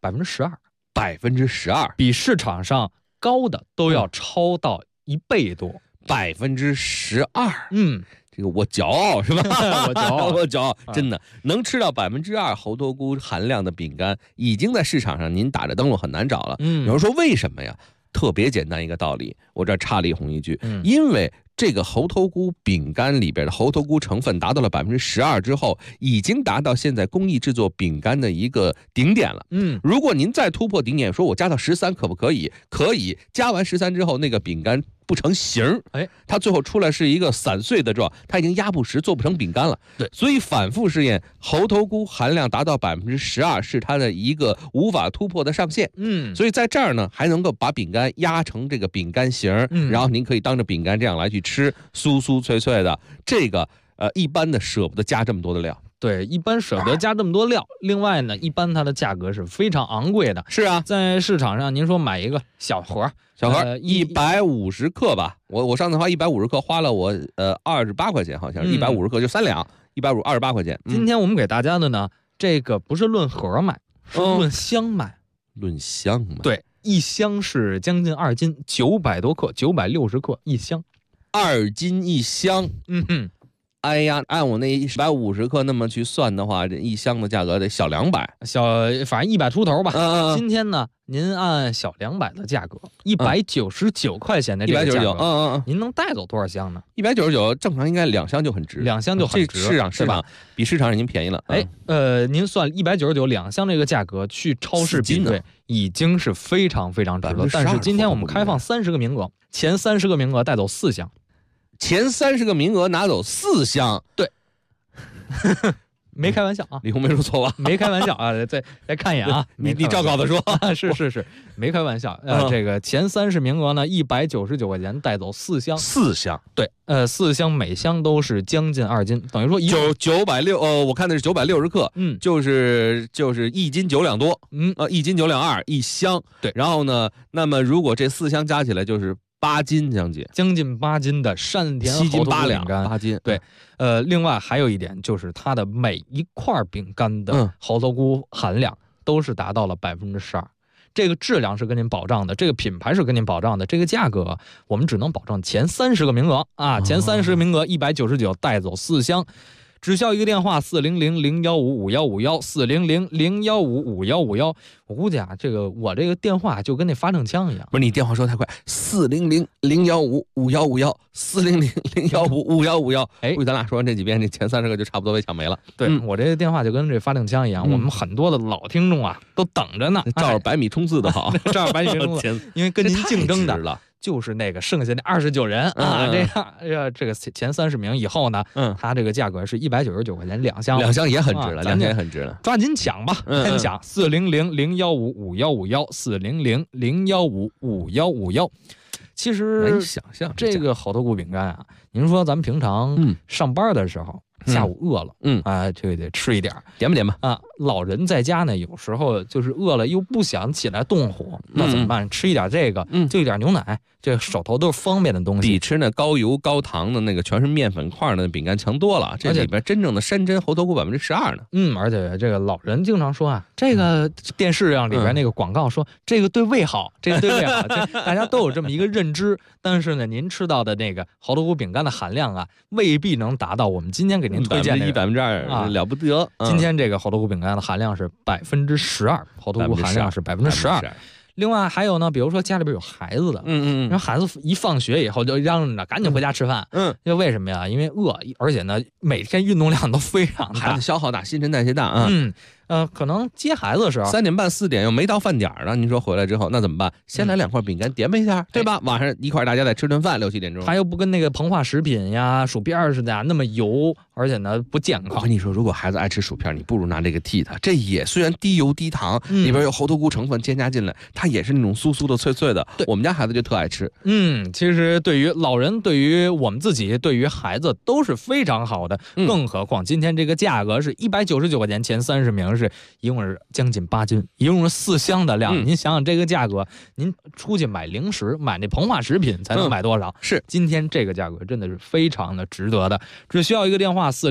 Speaker 23: ？12%，12%，比市场上高的都要超到1倍多
Speaker 2: ，12%。这个我骄傲是吧？我骄傲，真的能吃到2%猴头菇含量的饼干，已经在市场上您打着灯笼很难找了。有人说为什么呀？特别简单一个道理，我这插李红一句，因为这个猴头菇饼干里边的猴头菇成分达到了12%之后，已经达到现在工艺制作饼干的一个顶点了。如果您再突破顶点，说我加到13可不可以？可以，加完13之后，那个饼干不成形，它最后出来是一个散碎的状，它已经压不实，做不成饼干了。对，所以反复试验，猴头菇含量达到12%是它的一个无法突破的上限。所以在这儿呢，还能够把饼干压成这个饼干形，然后您可以当着饼干这样来去吃，酥酥脆脆的。这个一般的舍不得加这么多的料。
Speaker 23: 对，一般舍不得加这么多料。另外呢，一般它的价格是非常昂贵的。
Speaker 2: 是啊，
Speaker 23: 在市场上，您说买一个小盒
Speaker 2: ，150克吧。我上次花150克，花了我28块钱，好像是150克就3两，150，28块钱。
Speaker 23: 今天我们给大家的呢，这个不是论盒买，是论箱买。
Speaker 2: 论箱买。
Speaker 23: 对，一箱是将近2斤，900多克，960克一箱。
Speaker 2: 2斤一箱。 哎呀，按我那150克那么去算的话，这一箱的价格得小200，
Speaker 5: 反正100出头吧。
Speaker 2: 今
Speaker 5: 天呢，您按小200的价格，199块钱的这个价
Speaker 2: 格，
Speaker 5: 您能带走多少箱呢
Speaker 2: ？199正常应该2箱就很值
Speaker 5: ，2箱就很值，
Speaker 2: 市场比市场已经便宜了。
Speaker 5: 您算199，2箱这个价格去超市比对，已经是非常非常值了。但是今天我们开放30个名额，前30个名额带走4箱。
Speaker 2: 前30个名额拿走4箱，
Speaker 5: 对，没开玩笑啊，
Speaker 2: 李红没说错吧？
Speaker 5: 没开玩笑啊，再看一眼啊，
Speaker 2: 你照稿子说，
Speaker 5: 是，没开玩笑。这个前30名额呢，199块钱带走4箱
Speaker 2: ，4箱，
Speaker 5: 对，4箱每箱都是将近2斤，等于说
Speaker 2: 960，我看的是960克，就是1斤9两多，1斤9两2一箱，
Speaker 5: 对，
Speaker 2: 然后呢，那么如果这4箱加起来就是8斤将近
Speaker 5: 8斤的单田
Speaker 2: 7斤
Speaker 5: 8
Speaker 2: 两，8斤。
Speaker 5: 对，另外还有一点就是它的每一块饼干的猴头菇含量都是达到了12%，这个质量是跟您保障的，这个品牌是跟您保障的，这个价格我们只能保证前30个名额啊，前30名额199带走4箱。只需要一个电话400-015-5151，400-015-5151。我估计啊，我这个电话就跟那发证枪一样。
Speaker 2: 不是你电话说太快，400-015-5151，400-015-5151。估计咱俩说完这几遍，这前30个就差不多被抢没了。
Speaker 5: 对，我这个电话就跟这发证枪一样，我们很多的老听众啊都等着呢，
Speaker 2: 照着100米冲刺的好，
Speaker 5: 照着100米冲刺，因为跟您竞争的就是那个剩下那29人啊，这个前30名以后呢，它这个价格是199块钱2箱，2
Speaker 2: 箱也很值了，2箱也很值了，
Speaker 5: 抓紧抢吧，赶紧抢！400-015-5151，400-015-5151。其实
Speaker 2: 难以想象
Speaker 5: 这个猴头菇饼干啊，您说咱们平常上班的时候。下午饿了，这个得吃一点，
Speaker 2: 点吧点吧
Speaker 5: 啊！老人在家呢，有时候就是饿了又不想起来动火，那怎么办？吃一点这个，就一点牛奶，这手头都是方便的东西，
Speaker 2: 比吃那高油高糖的那个全是面粉块的饼干强多了。这里边真正的山珍猴头菇12%呢。
Speaker 5: 而且这个老人经常说啊，这个电视上里边那个广告说这个对胃好，这个对胃好，大家都有这么一个认知。但是呢，您吃到的那个猴头菇饼干的含量啊，未必能达到我们今天给您推荐的
Speaker 2: 1%啊，了不得。
Speaker 5: 今天这个猴头菇饼干的含量是12%，猴头菇含量是12%。另外还有呢，比如说家里边有孩子的，然后孩子一放学以后就嚷着赶紧回家吃饭，因为为什么呀？因为饿，而且呢每天运动量都非常大，
Speaker 2: 孩子消耗大，新陈代谢大啊。
Speaker 5: 可能接孩子的时候
Speaker 2: 3点半4点又没到饭点呢，您说回来之后那怎么办？先来2块饼干点吧一下，对吧？晚上一块大家再吃顿饭，6、7点钟，
Speaker 5: 还有不跟那个膨化食品呀、薯片似的呀那么油，而且呢不健康。
Speaker 2: 我跟你说，如果孩子爱吃薯片，你不如拿这个替他，这也虽然低油低糖，里边有猴头菇成分添加进来，它也是那种酥酥的脆脆的。我们家孩子就特爱吃。
Speaker 5: 其实对于老人、对于我们自己、对于孩子都是非常好的。更何况今天这个价格是199块钱，前30名是一共是将近8斤，一共是4箱的量。您想想这个价格，您出去买零食、买那膨化食品才能买多少？
Speaker 2: 是
Speaker 5: 今天这个价格真的是非常的值得的。只需要一个电话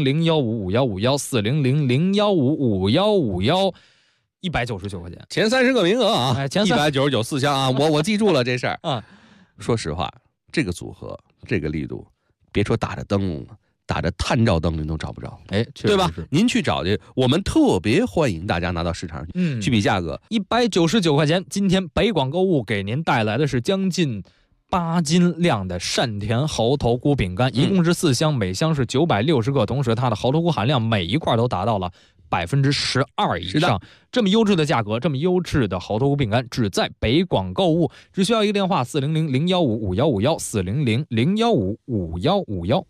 Speaker 5: 400-015-5151，400-015-5151，199块钱，
Speaker 2: 前30个名额啊，199 4箱啊，我记住了这事儿。说实话，这个组合这个力度，别说打着灯笼了。打着探照灯您都找不着，对吧？您去找去，我们特别欢迎大家拿到市场上去比价格
Speaker 5: ，199块钱。今天北广购物给您带来的是将近8斤量的单田猴头菇饼干，一共是4箱，每箱是960克，同时它的猴头菇含量每一块都达到了12%以上。这么优质的价格，这么优质的猴头菇饼干，只在北广购物，只需要一个电话400-015-5151，400-015-5151。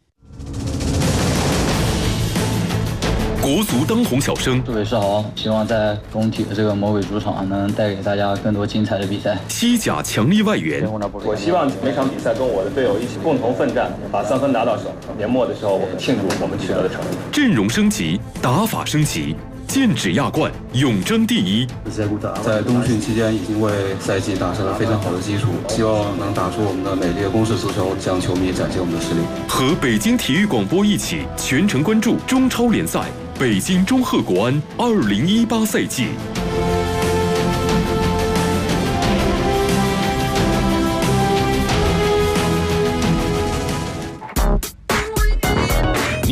Speaker 4: 国足当红小生，
Speaker 12: 诸位是好，希望在工体的这个魔鬼主场能带给大家更多精彩的比赛。
Speaker 4: 西甲强力外援，
Speaker 13: 我希望每场比赛跟我的队友一起共同奋战，把3分拿到手。年末的时候，我们庆祝我们取得的成绩。
Speaker 4: 阵容升级，打法升级，剑指亚冠，永争第一。
Speaker 14: 在冬训期间，已经为赛季打下了非常好的基础，希望能打出我们的美丽的攻势足球，向球迷展现我们的实力。
Speaker 4: 和北京体育广播一起全程关注中超联赛。北京中赫国安2018赛季。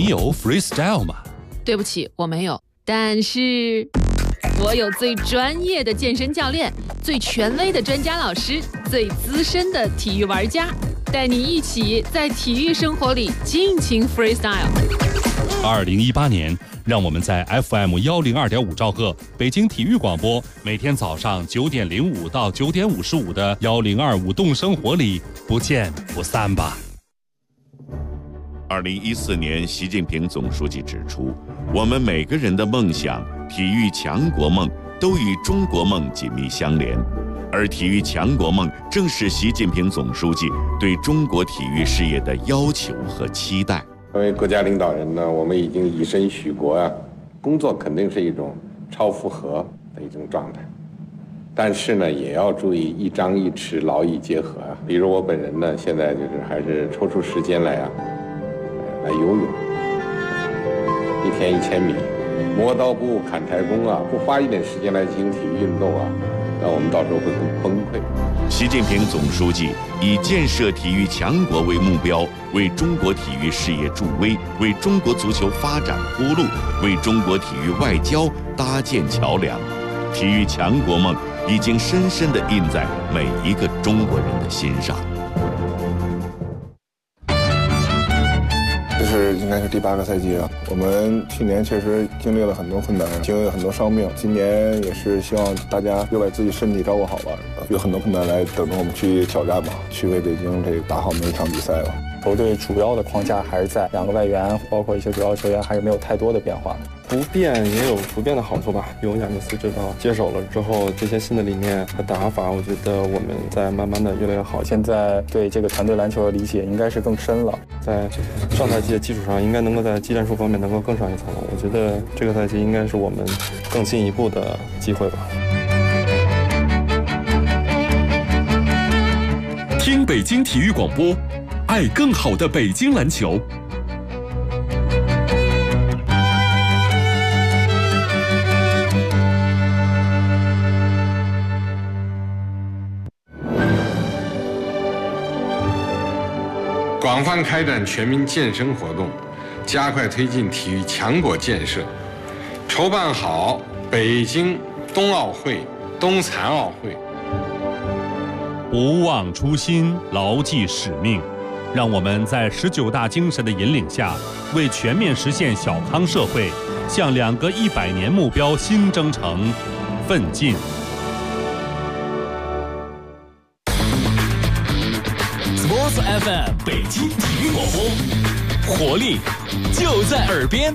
Speaker 16: 你有 freestyle 吗？
Speaker 6: 对不起，我没有，但是我有最专业的健身教练，最权威的专家老师，最资深的体育玩家，带你一起在体育生活里尽情 freestyle。
Speaker 16: 2018年，让我们在 FM 102.5兆赫北京体育广播，每天早上9点05到9点55的1025动生活里不见不散吧。
Speaker 8: 2014年，习近平总书记指出，我们每个人的梦想、体育强国梦都与中国梦紧密相连，而体育强国梦正是习近平总书记对中国体育事业的要求和期待。
Speaker 15: 作为国家领导人呢，我们已经以身许国啊，工作肯定是一种超负荷的一种状态，但是呢，也要注意一张一弛，劳逸结合啊。比如我本人呢，现在就是还是抽出时间来游泳，1天1000米，磨刀不误砍柴工啊，不花一点时间来进行体育运动啊，那我们到时候会很崩溃。
Speaker 8: 习近平总书记以建设体育强国为目标，为中国体育事业助威，为中国足球发展铺路，为中国体育外交搭建桥梁。体育强国梦已经深深地印在每一个中国人的心上。
Speaker 9: 这是应该是第8个赛季了。我们去年确实经历了很多困难，经历了很多伤病。今年也是希望大家又把自己身体照顾好吧，有很多困难来等着我们去挑战吧，去为北京这个打好每一场比赛吧。
Speaker 11: 球队主要的框架还是在2个外援，包括一些主要球员，还是没有太多的变化。
Speaker 25: 不变也有不变的好处吧。有亚尼斯指导接手了之后，这些新的理念和打法，我觉得我们在慢慢的越来越好。
Speaker 11: 现在对这个团队篮球的理解应该是更深了，
Speaker 25: 在上赛季的基础上，应该能够在技战术方面能够更上一层楼。我觉得这个赛季应该是我们更进一步的机会吧。
Speaker 1: 听北京体育广播，爱更好的北京篮球。
Speaker 15: 广泛开展全民健身活动，加快推进体育强国建设，筹办好北京冬奥会、冬残奥会。
Speaker 16: 不忘初心，牢记使命，让我们在19大精神的引领下，为全面实现小康社会，向2个100年目标新征程奋进。
Speaker 10: Sports FM 北京体育广播，活力就在耳边。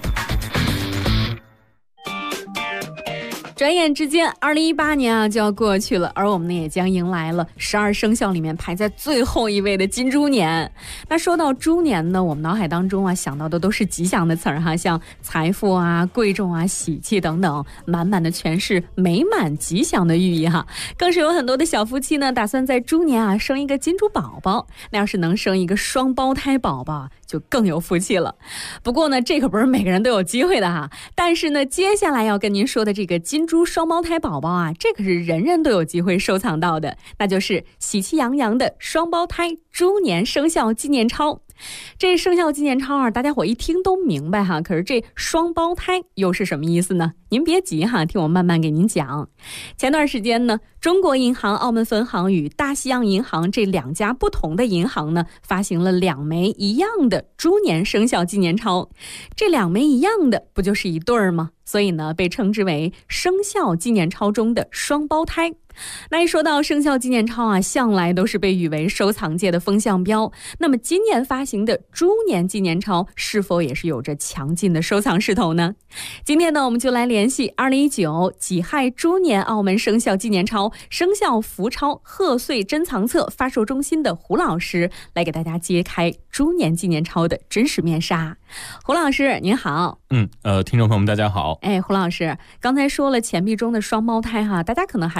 Speaker 26: 转眼之间，2018年就要过去了，而我们呢也将迎来了12生肖里面排在最后一位的金猪年。那说到猪年呢，我们脑海当中想到的都是吉祥的词儿哈，像财富贵重喜气等等，满满的全是美满吉祥的寓意哈。更是有很多的小夫妻呢，打算在猪年生一个金猪宝宝。那要是能生一个双胞胎宝宝，就更有福气了。不过呢，这可不是每个人都有机会的哈。但是呢，接下来要跟您说的这个金猪双胞胎宝宝这可是人人都有机会收藏到的，那就是喜气洋洋的双胞胎猪年生肖纪念钞。这生肖纪念钞大家伙一听都明白哈，可是这双胞胎又是什么意思呢？您别急哈，听我慢慢给您讲。前段时间呢，中国银行澳门分行与大西洋银行这2家不同的银行呢，发行了2枚一样的猪年生肖纪念钞。这2枚一样的，不就是一对儿吗？所以呢，被称之为生肖纪念钞中的双胞胎。那一说到生肖纪念钞向来都是被誉为收藏界的风向标。那么今年发行的猪年纪念钞是否也是有着强劲的收藏势头呢？今天呢，我们就来联系2019己亥猪年澳门生肖纪念钞生肖福钞贺岁珍藏册发售中心的胡老师，来给大家揭开猪年纪念钞的真实面纱。胡老师您好。
Speaker 5: 听众朋友们大家好。
Speaker 26: 胡老师，刚才说了钱币中的双胞胎大家可能还是不太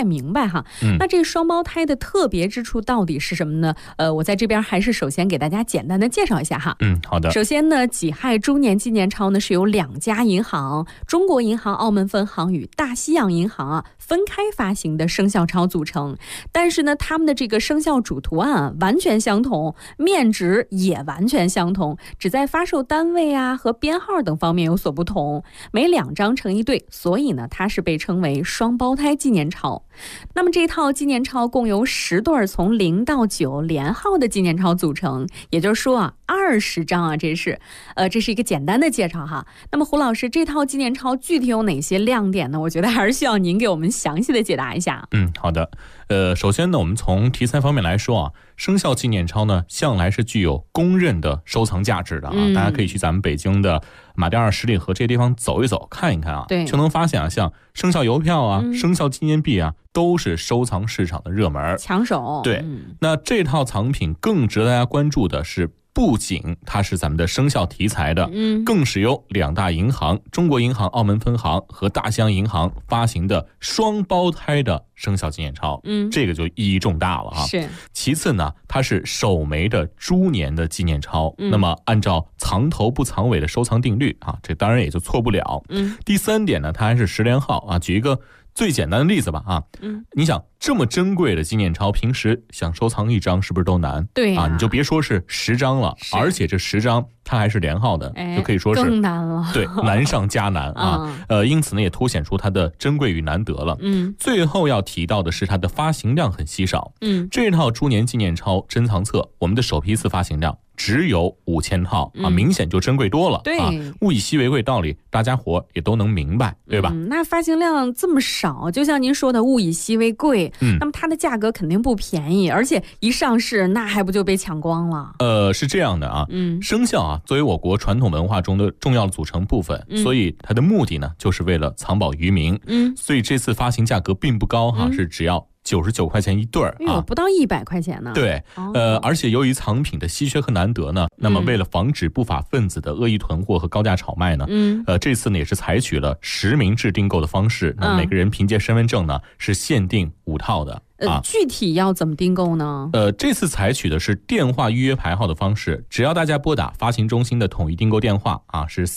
Speaker 26: 明白哈。那这个双胞胎的特别之处到底是什么呢？我在这边还是首先给大家简单的介绍一下哈。
Speaker 5: 好的。
Speaker 26: 首先呢，己亥猪年纪念钞呢是由2家银行，中国银行澳门分行与大西洋银行分开发行的生肖钞组成，但是呢，他们的这个生肖主图案完全相同，面值也完全相同，只在发售单位和编号等方面有所不同，每2张成一对，所以呢，它是被称为双胞胎纪念钞。那么这套纪念钞共由10对从0到9连号的纪念钞组成，也就是说20张这是一个简单的介绍哈。那么胡老师，这套纪念钞具体有哪些亮点呢？我觉得还是需要您给我们详细的解答一下。
Speaker 5: 好的。首先呢，我们从题材方面来说生肖纪念钞呢，向来是具有公认的收藏价值的大家可以去咱们北京的马甸二、十里河这些地方走一走，看一看
Speaker 26: 对，
Speaker 5: 就能发现像生肖邮票生肖纪念币都是收藏市场的热门
Speaker 26: 抢手。
Speaker 5: 对，那这套藏品更值得大家关注的是，不仅它是咱们的生肖题材的，更是由2大银行，中国银行澳门分行和大西洋银行发行的双胞胎的生肖纪念钞，这个就意义重大了
Speaker 26: 是。
Speaker 5: 其次呢，它是首枚的猪年的纪念钞，那么按照藏头不藏尾的收藏定律这当然也就错不了。第3点呢，它还是10连号举一个最简单的例子吧你想这么珍贵的纪念钞，平时想收藏1张是不是都难？
Speaker 26: 对
Speaker 5: 你就别说是10张了，而且这10张它还是连号的，就可以说是
Speaker 26: 更难了。
Speaker 5: 对，难上加难因此呢，也凸显出它的珍贵与难得了。最后要提到的是它的发行量很稀少。这套猪年纪念钞珍藏册，我们的首批次发行量只有5000套明显就珍贵多了。
Speaker 26: 对
Speaker 5: 物以稀为贵道理，大家伙也都能明白，对吧？
Speaker 26: 那发行量这么少，就像您说的物以稀为贵，那么它的价格肯定不便宜，而且一上市那还不就被抢光了？
Speaker 5: 是这样的生肖作为我国传统文化中的重要的组成部分，所以它的目的呢，就是为了藏宝于民。所以这次发行价格并不高是只要99块钱一对
Speaker 26: 不到100块钱呢。
Speaker 5: 对，而且由于藏品的稀缺和难得呢，那么为了防止不法分子的恶意囤货和高价炒卖呢，这次呢也是采取了实名制订购的方式，那每个人凭借身份证呢是限定5套的。
Speaker 26: 具体要怎么订购呢？
Speaker 5: 这次采取的是电话预约排号的方式，只要大家拨打发行中心的统一订购电话是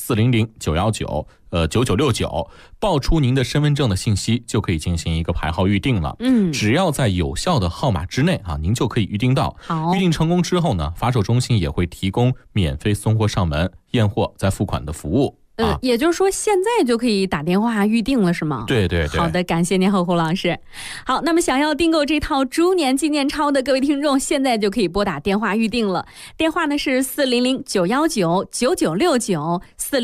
Speaker 5: 400-919-9969，报出您的身份证的信息，就可以进行一个排号预定了。只要在有效的号码之内您就可以预定到。预定成功之后呢，发售中心也会提供免费送货上门、验货再付款的服务。
Speaker 26: 也就是说现在就可以打电话预定了是吗？
Speaker 5: 对对对。
Speaker 26: 好的，感谢您胡老师。好，那么想要订购这套猪年纪念钞的各位听众，现在就可以拨打电话预定了。电话呢是400-919-9969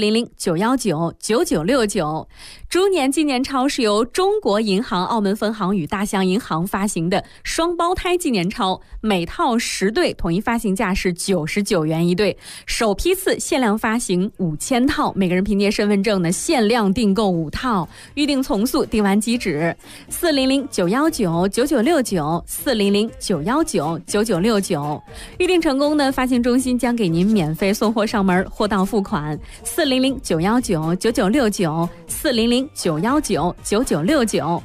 Speaker 26: 400-919-9969。猪年纪念钞是由中国银行澳门分行与大西洋银行发行的双胞胎纪念钞，每套10对，统一发行价是99元一对，首批次限量发行5000套，每个人凭借身份证呢限量订购5套，预定从速，订完即止。400-919-9969 400-919-9969，预定成功呢，发行中心将给您免费送货上门，货到付款。400-919-9969 400-919-9969。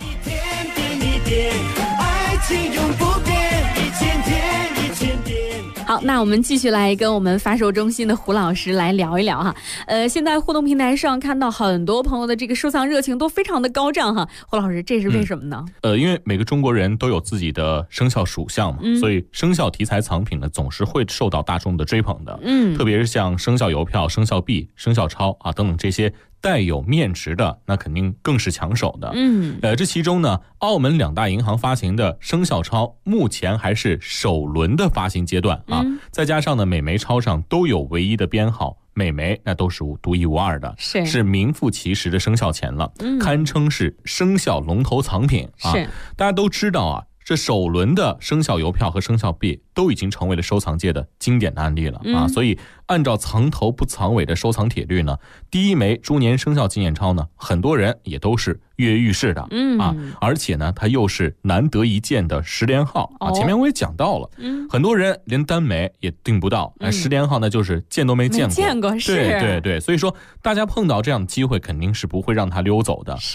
Speaker 26: 好，那我们继续来跟我们发售中心的胡老师来聊一聊哈。现在互动平台上看到很多朋友的这个收藏热情都非常的高涨哈。胡老师，这是为什么呢？
Speaker 5: 因为每个中国人都有自己的生肖属相嘛，所以生肖题材藏品呢总是会受到大众的追捧的。特别是像生肖邮票、生肖币、生肖钞等等这些带有面值的，那肯定更是抢手的。这其中呢，澳门2大银行发行的生肖钞目前还是首轮的发行阶段再加上呢，每枚钞上都有唯一的编号，每枚那都是独一无二的，是名副其实的生肖钱了，堪称是生肖龙头藏品大家都知道这首轮的生肖邮票和生肖币都已经成为了收藏界的经典的案例了所以按照藏头不藏尾的收藏铁律呢，第一枚猪年生肖纪念钞呢，很多人也都是跃跃欲试的而且呢，它又是难得一见的10连号前面我也讲到了很多人连单枚也订不到10连号呢，就是见都没见过，
Speaker 26: 是，
Speaker 5: 对对对，所以说大家碰到这样的机会肯定是不会让它溜走的。
Speaker 26: 是。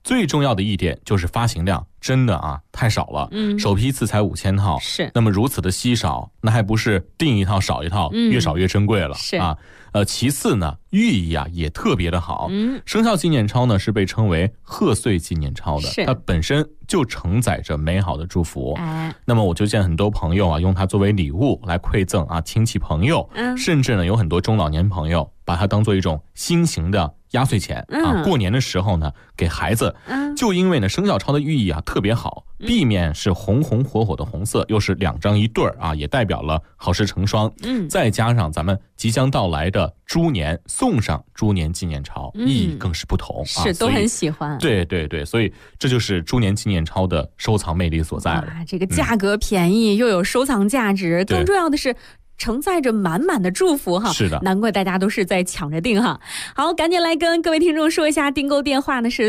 Speaker 3: 最重要的一点就是发行量真的太少了，首批次才5000套，
Speaker 26: 是，
Speaker 3: 那么如此的稀少，那还不是订一套少一套，越少越珍贵了，
Speaker 26: 是
Speaker 3: 啊。其次呢，寓意也特别的好。生肖纪念钞呢是被称为贺岁纪念钞的，它本身就承载着美好的祝福。那么我就见很多朋友用它作为礼物来馈赠亲戚朋友，甚至呢有很多中老年朋友把它当做一种新型的压岁钱过年的时候呢给孩子。就因为呢生肖钞的寓意特别好，避免是红红火火的红色，又是2张一对也代表了好事成双。再加上咱们即将到来的猪年，送上猪年纪念钞，意义更是不同，
Speaker 26: 是都很喜欢。
Speaker 3: 对对对，所以这就是猪年纪念钞的收藏魅力所在了。
Speaker 26: 这个价格便宜，又有收藏价值，更重要的是承载着满满的祝福哈。
Speaker 3: 是的，
Speaker 26: 难怪大家都是在抢着订哈。好，赶紧来跟各位听众说一下，订购电话呢是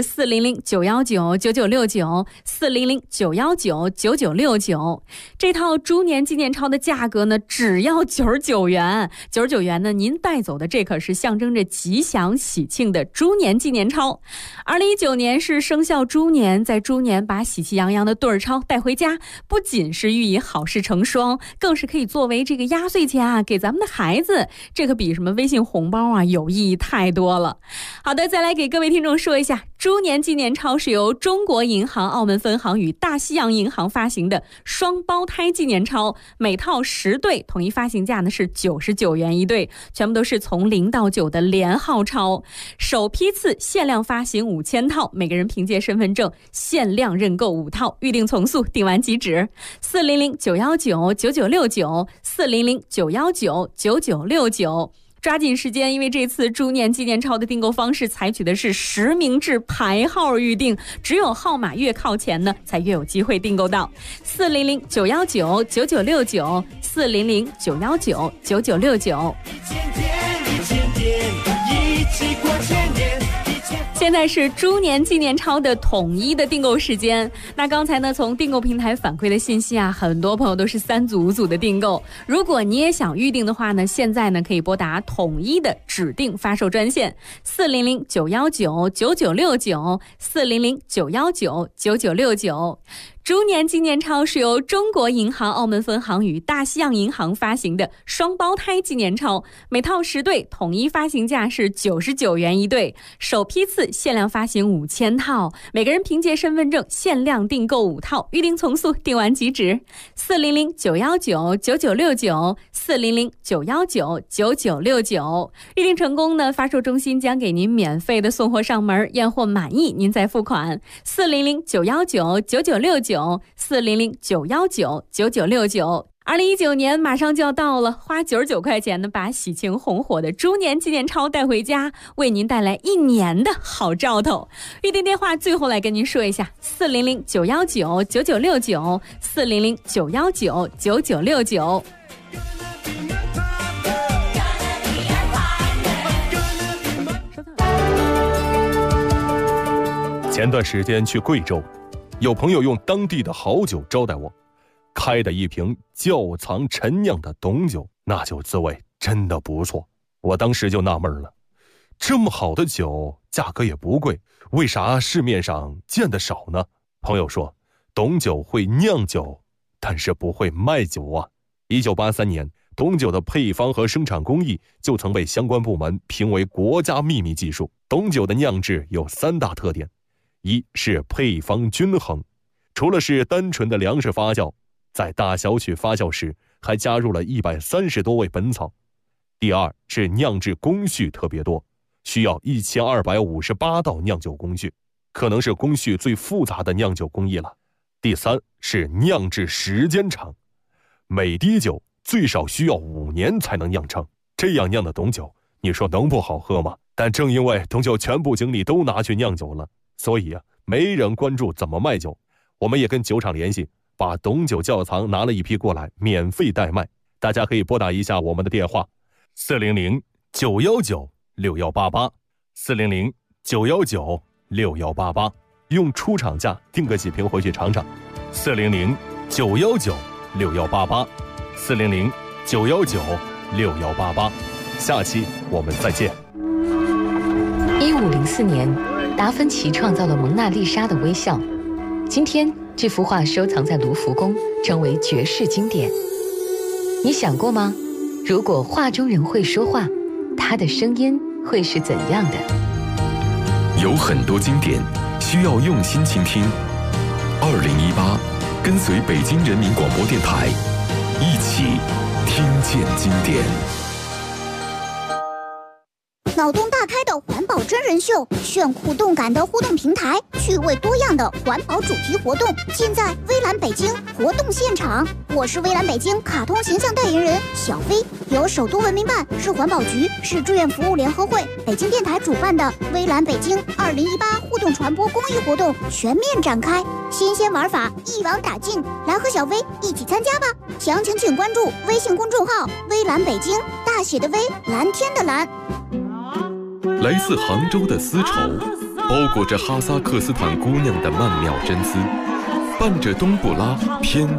Speaker 26: 400-919-9969，400-919-9969。这套猪年纪念钞的价格呢只要99元，99元呢您带走的这可是象征着吉祥喜庆的猪年纪念钞。2019年是生肖猪年，在猪年把喜气洋洋的对儿钞带回家，不仅是寓意好事成双，更是可以作为这个压岁钱给咱们的孩子，这可比什么微信红包有意义太多了。好的，再来给各位听众说一下，猪年纪念钞是由中国银行澳门分行与大西洋银行发行的双胞胎纪念钞，每套10对，统一发行价呢是99元一对，全部都是从0到9的连号钞，首批次限量发行5000套，每个人凭借身份证限量认购5套，预订从速，订完即止。400-919-9969，400-919-9969，抓紧时间，因为这次猪年纪念钞的订购方式采取的是实名制排号预订，只有号码越靠前呢，才越有机会订购到。400-919-9969，400-919-9969。现在是猪年纪念钞的统一的订购时间。那刚才呢，从订购平台反馈的信息很多朋友都是3组5组的订购。如果你也想预订的话呢，现在呢可以拨打统一的指定发售专线400-919-9969，400-919-9969。猪年纪念钞是由中国银行澳门分行与大西洋银行发行的双胞胎纪念钞，每套10对，统一发行价是99元一对，首批次限量发行5000套，每个人凭借身份证限量订购5套，预订从速，订完即止。400-919-9969，400-919-9969。预订成功呢，发售中心将给您免费的送货上门，验货满意您再付款。400-919-9969，400-919-9969。2019年马上就要到了，花99块钱呢，把喜庆红火的猪年纪念钞带回家，为您带来1年的好兆头。预订电话最后来跟您说一下：400-919-9969，400-919-9969。
Speaker 7: 前段时间去贵州，有朋友用当地的好酒招待我，开的一瓶窖藏陈酿的董酒，那酒滋味真的不错。我当时就纳闷了，这么好的酒价格也不贵，为啥市面上见得少呢？朋友说，董酒会酿酒，但是不会卖酒啊。1983年，董酒的配方和生产工艺就曾被相关部门评为国家秘密技术。董酒的酿制有3大特点，一是配方均衡，除了是单纯的粮食发酵，在大小曲发酵时还加入了130多味本草。第二是酿制工序特别多，需要1258道酿酒工序，可能是工序最复杂的酿酒工艺了。第三是酿制时间长，每滴酒最少需要5年才能酿成，这样酿的董酒，你说能不好喝吗？但正因为董酒全部精力都拿去酿酒了，所以没人关注怎么卖酒。我们也跟酒厂联系，把董酒窖藏拿了一批过来，免费代卖。大家可以拨打一下我们的电话，400-919-6188，400-919-6188，用出厂价订个几瓶回去尝尝。400-919-6188，400-919-6188。下期我们再见。
Speaker 17: 1504年， 达芬奇创造了蒙娜丽莎的微笑。今天，这幅画收藏在卢浮宫，成为绝世经典。你想过吗？如果画中人会说话，他的声音会是怎样的？
Speaker 18: 有很多经典需要用心倾听。2018，跟随北京人民广播电台，一起听见经典。
Speaker 19: 脑洞大开的环保真人秀，炫酷动感的互动平台，趣味多样的环保主题活动，尽在微蓝北京活动现场。我是微蓝北京卡通形象代言人小飞，由首都文明办、市环保局、市志愿服务联合会、北京电台主办的微蓝北京2018互动传播公益活动全面展开，新鲜玩法一网打尽，来和小飞一起参加吧！详情请关注微信公众号“微蓝北京”，大写的微，蓝天的蓝。
Speaker 18: 来自杭州的丝绸，包裹着哈萨克斯坦姑娘的曼妙真姿，伴着冬不拉翩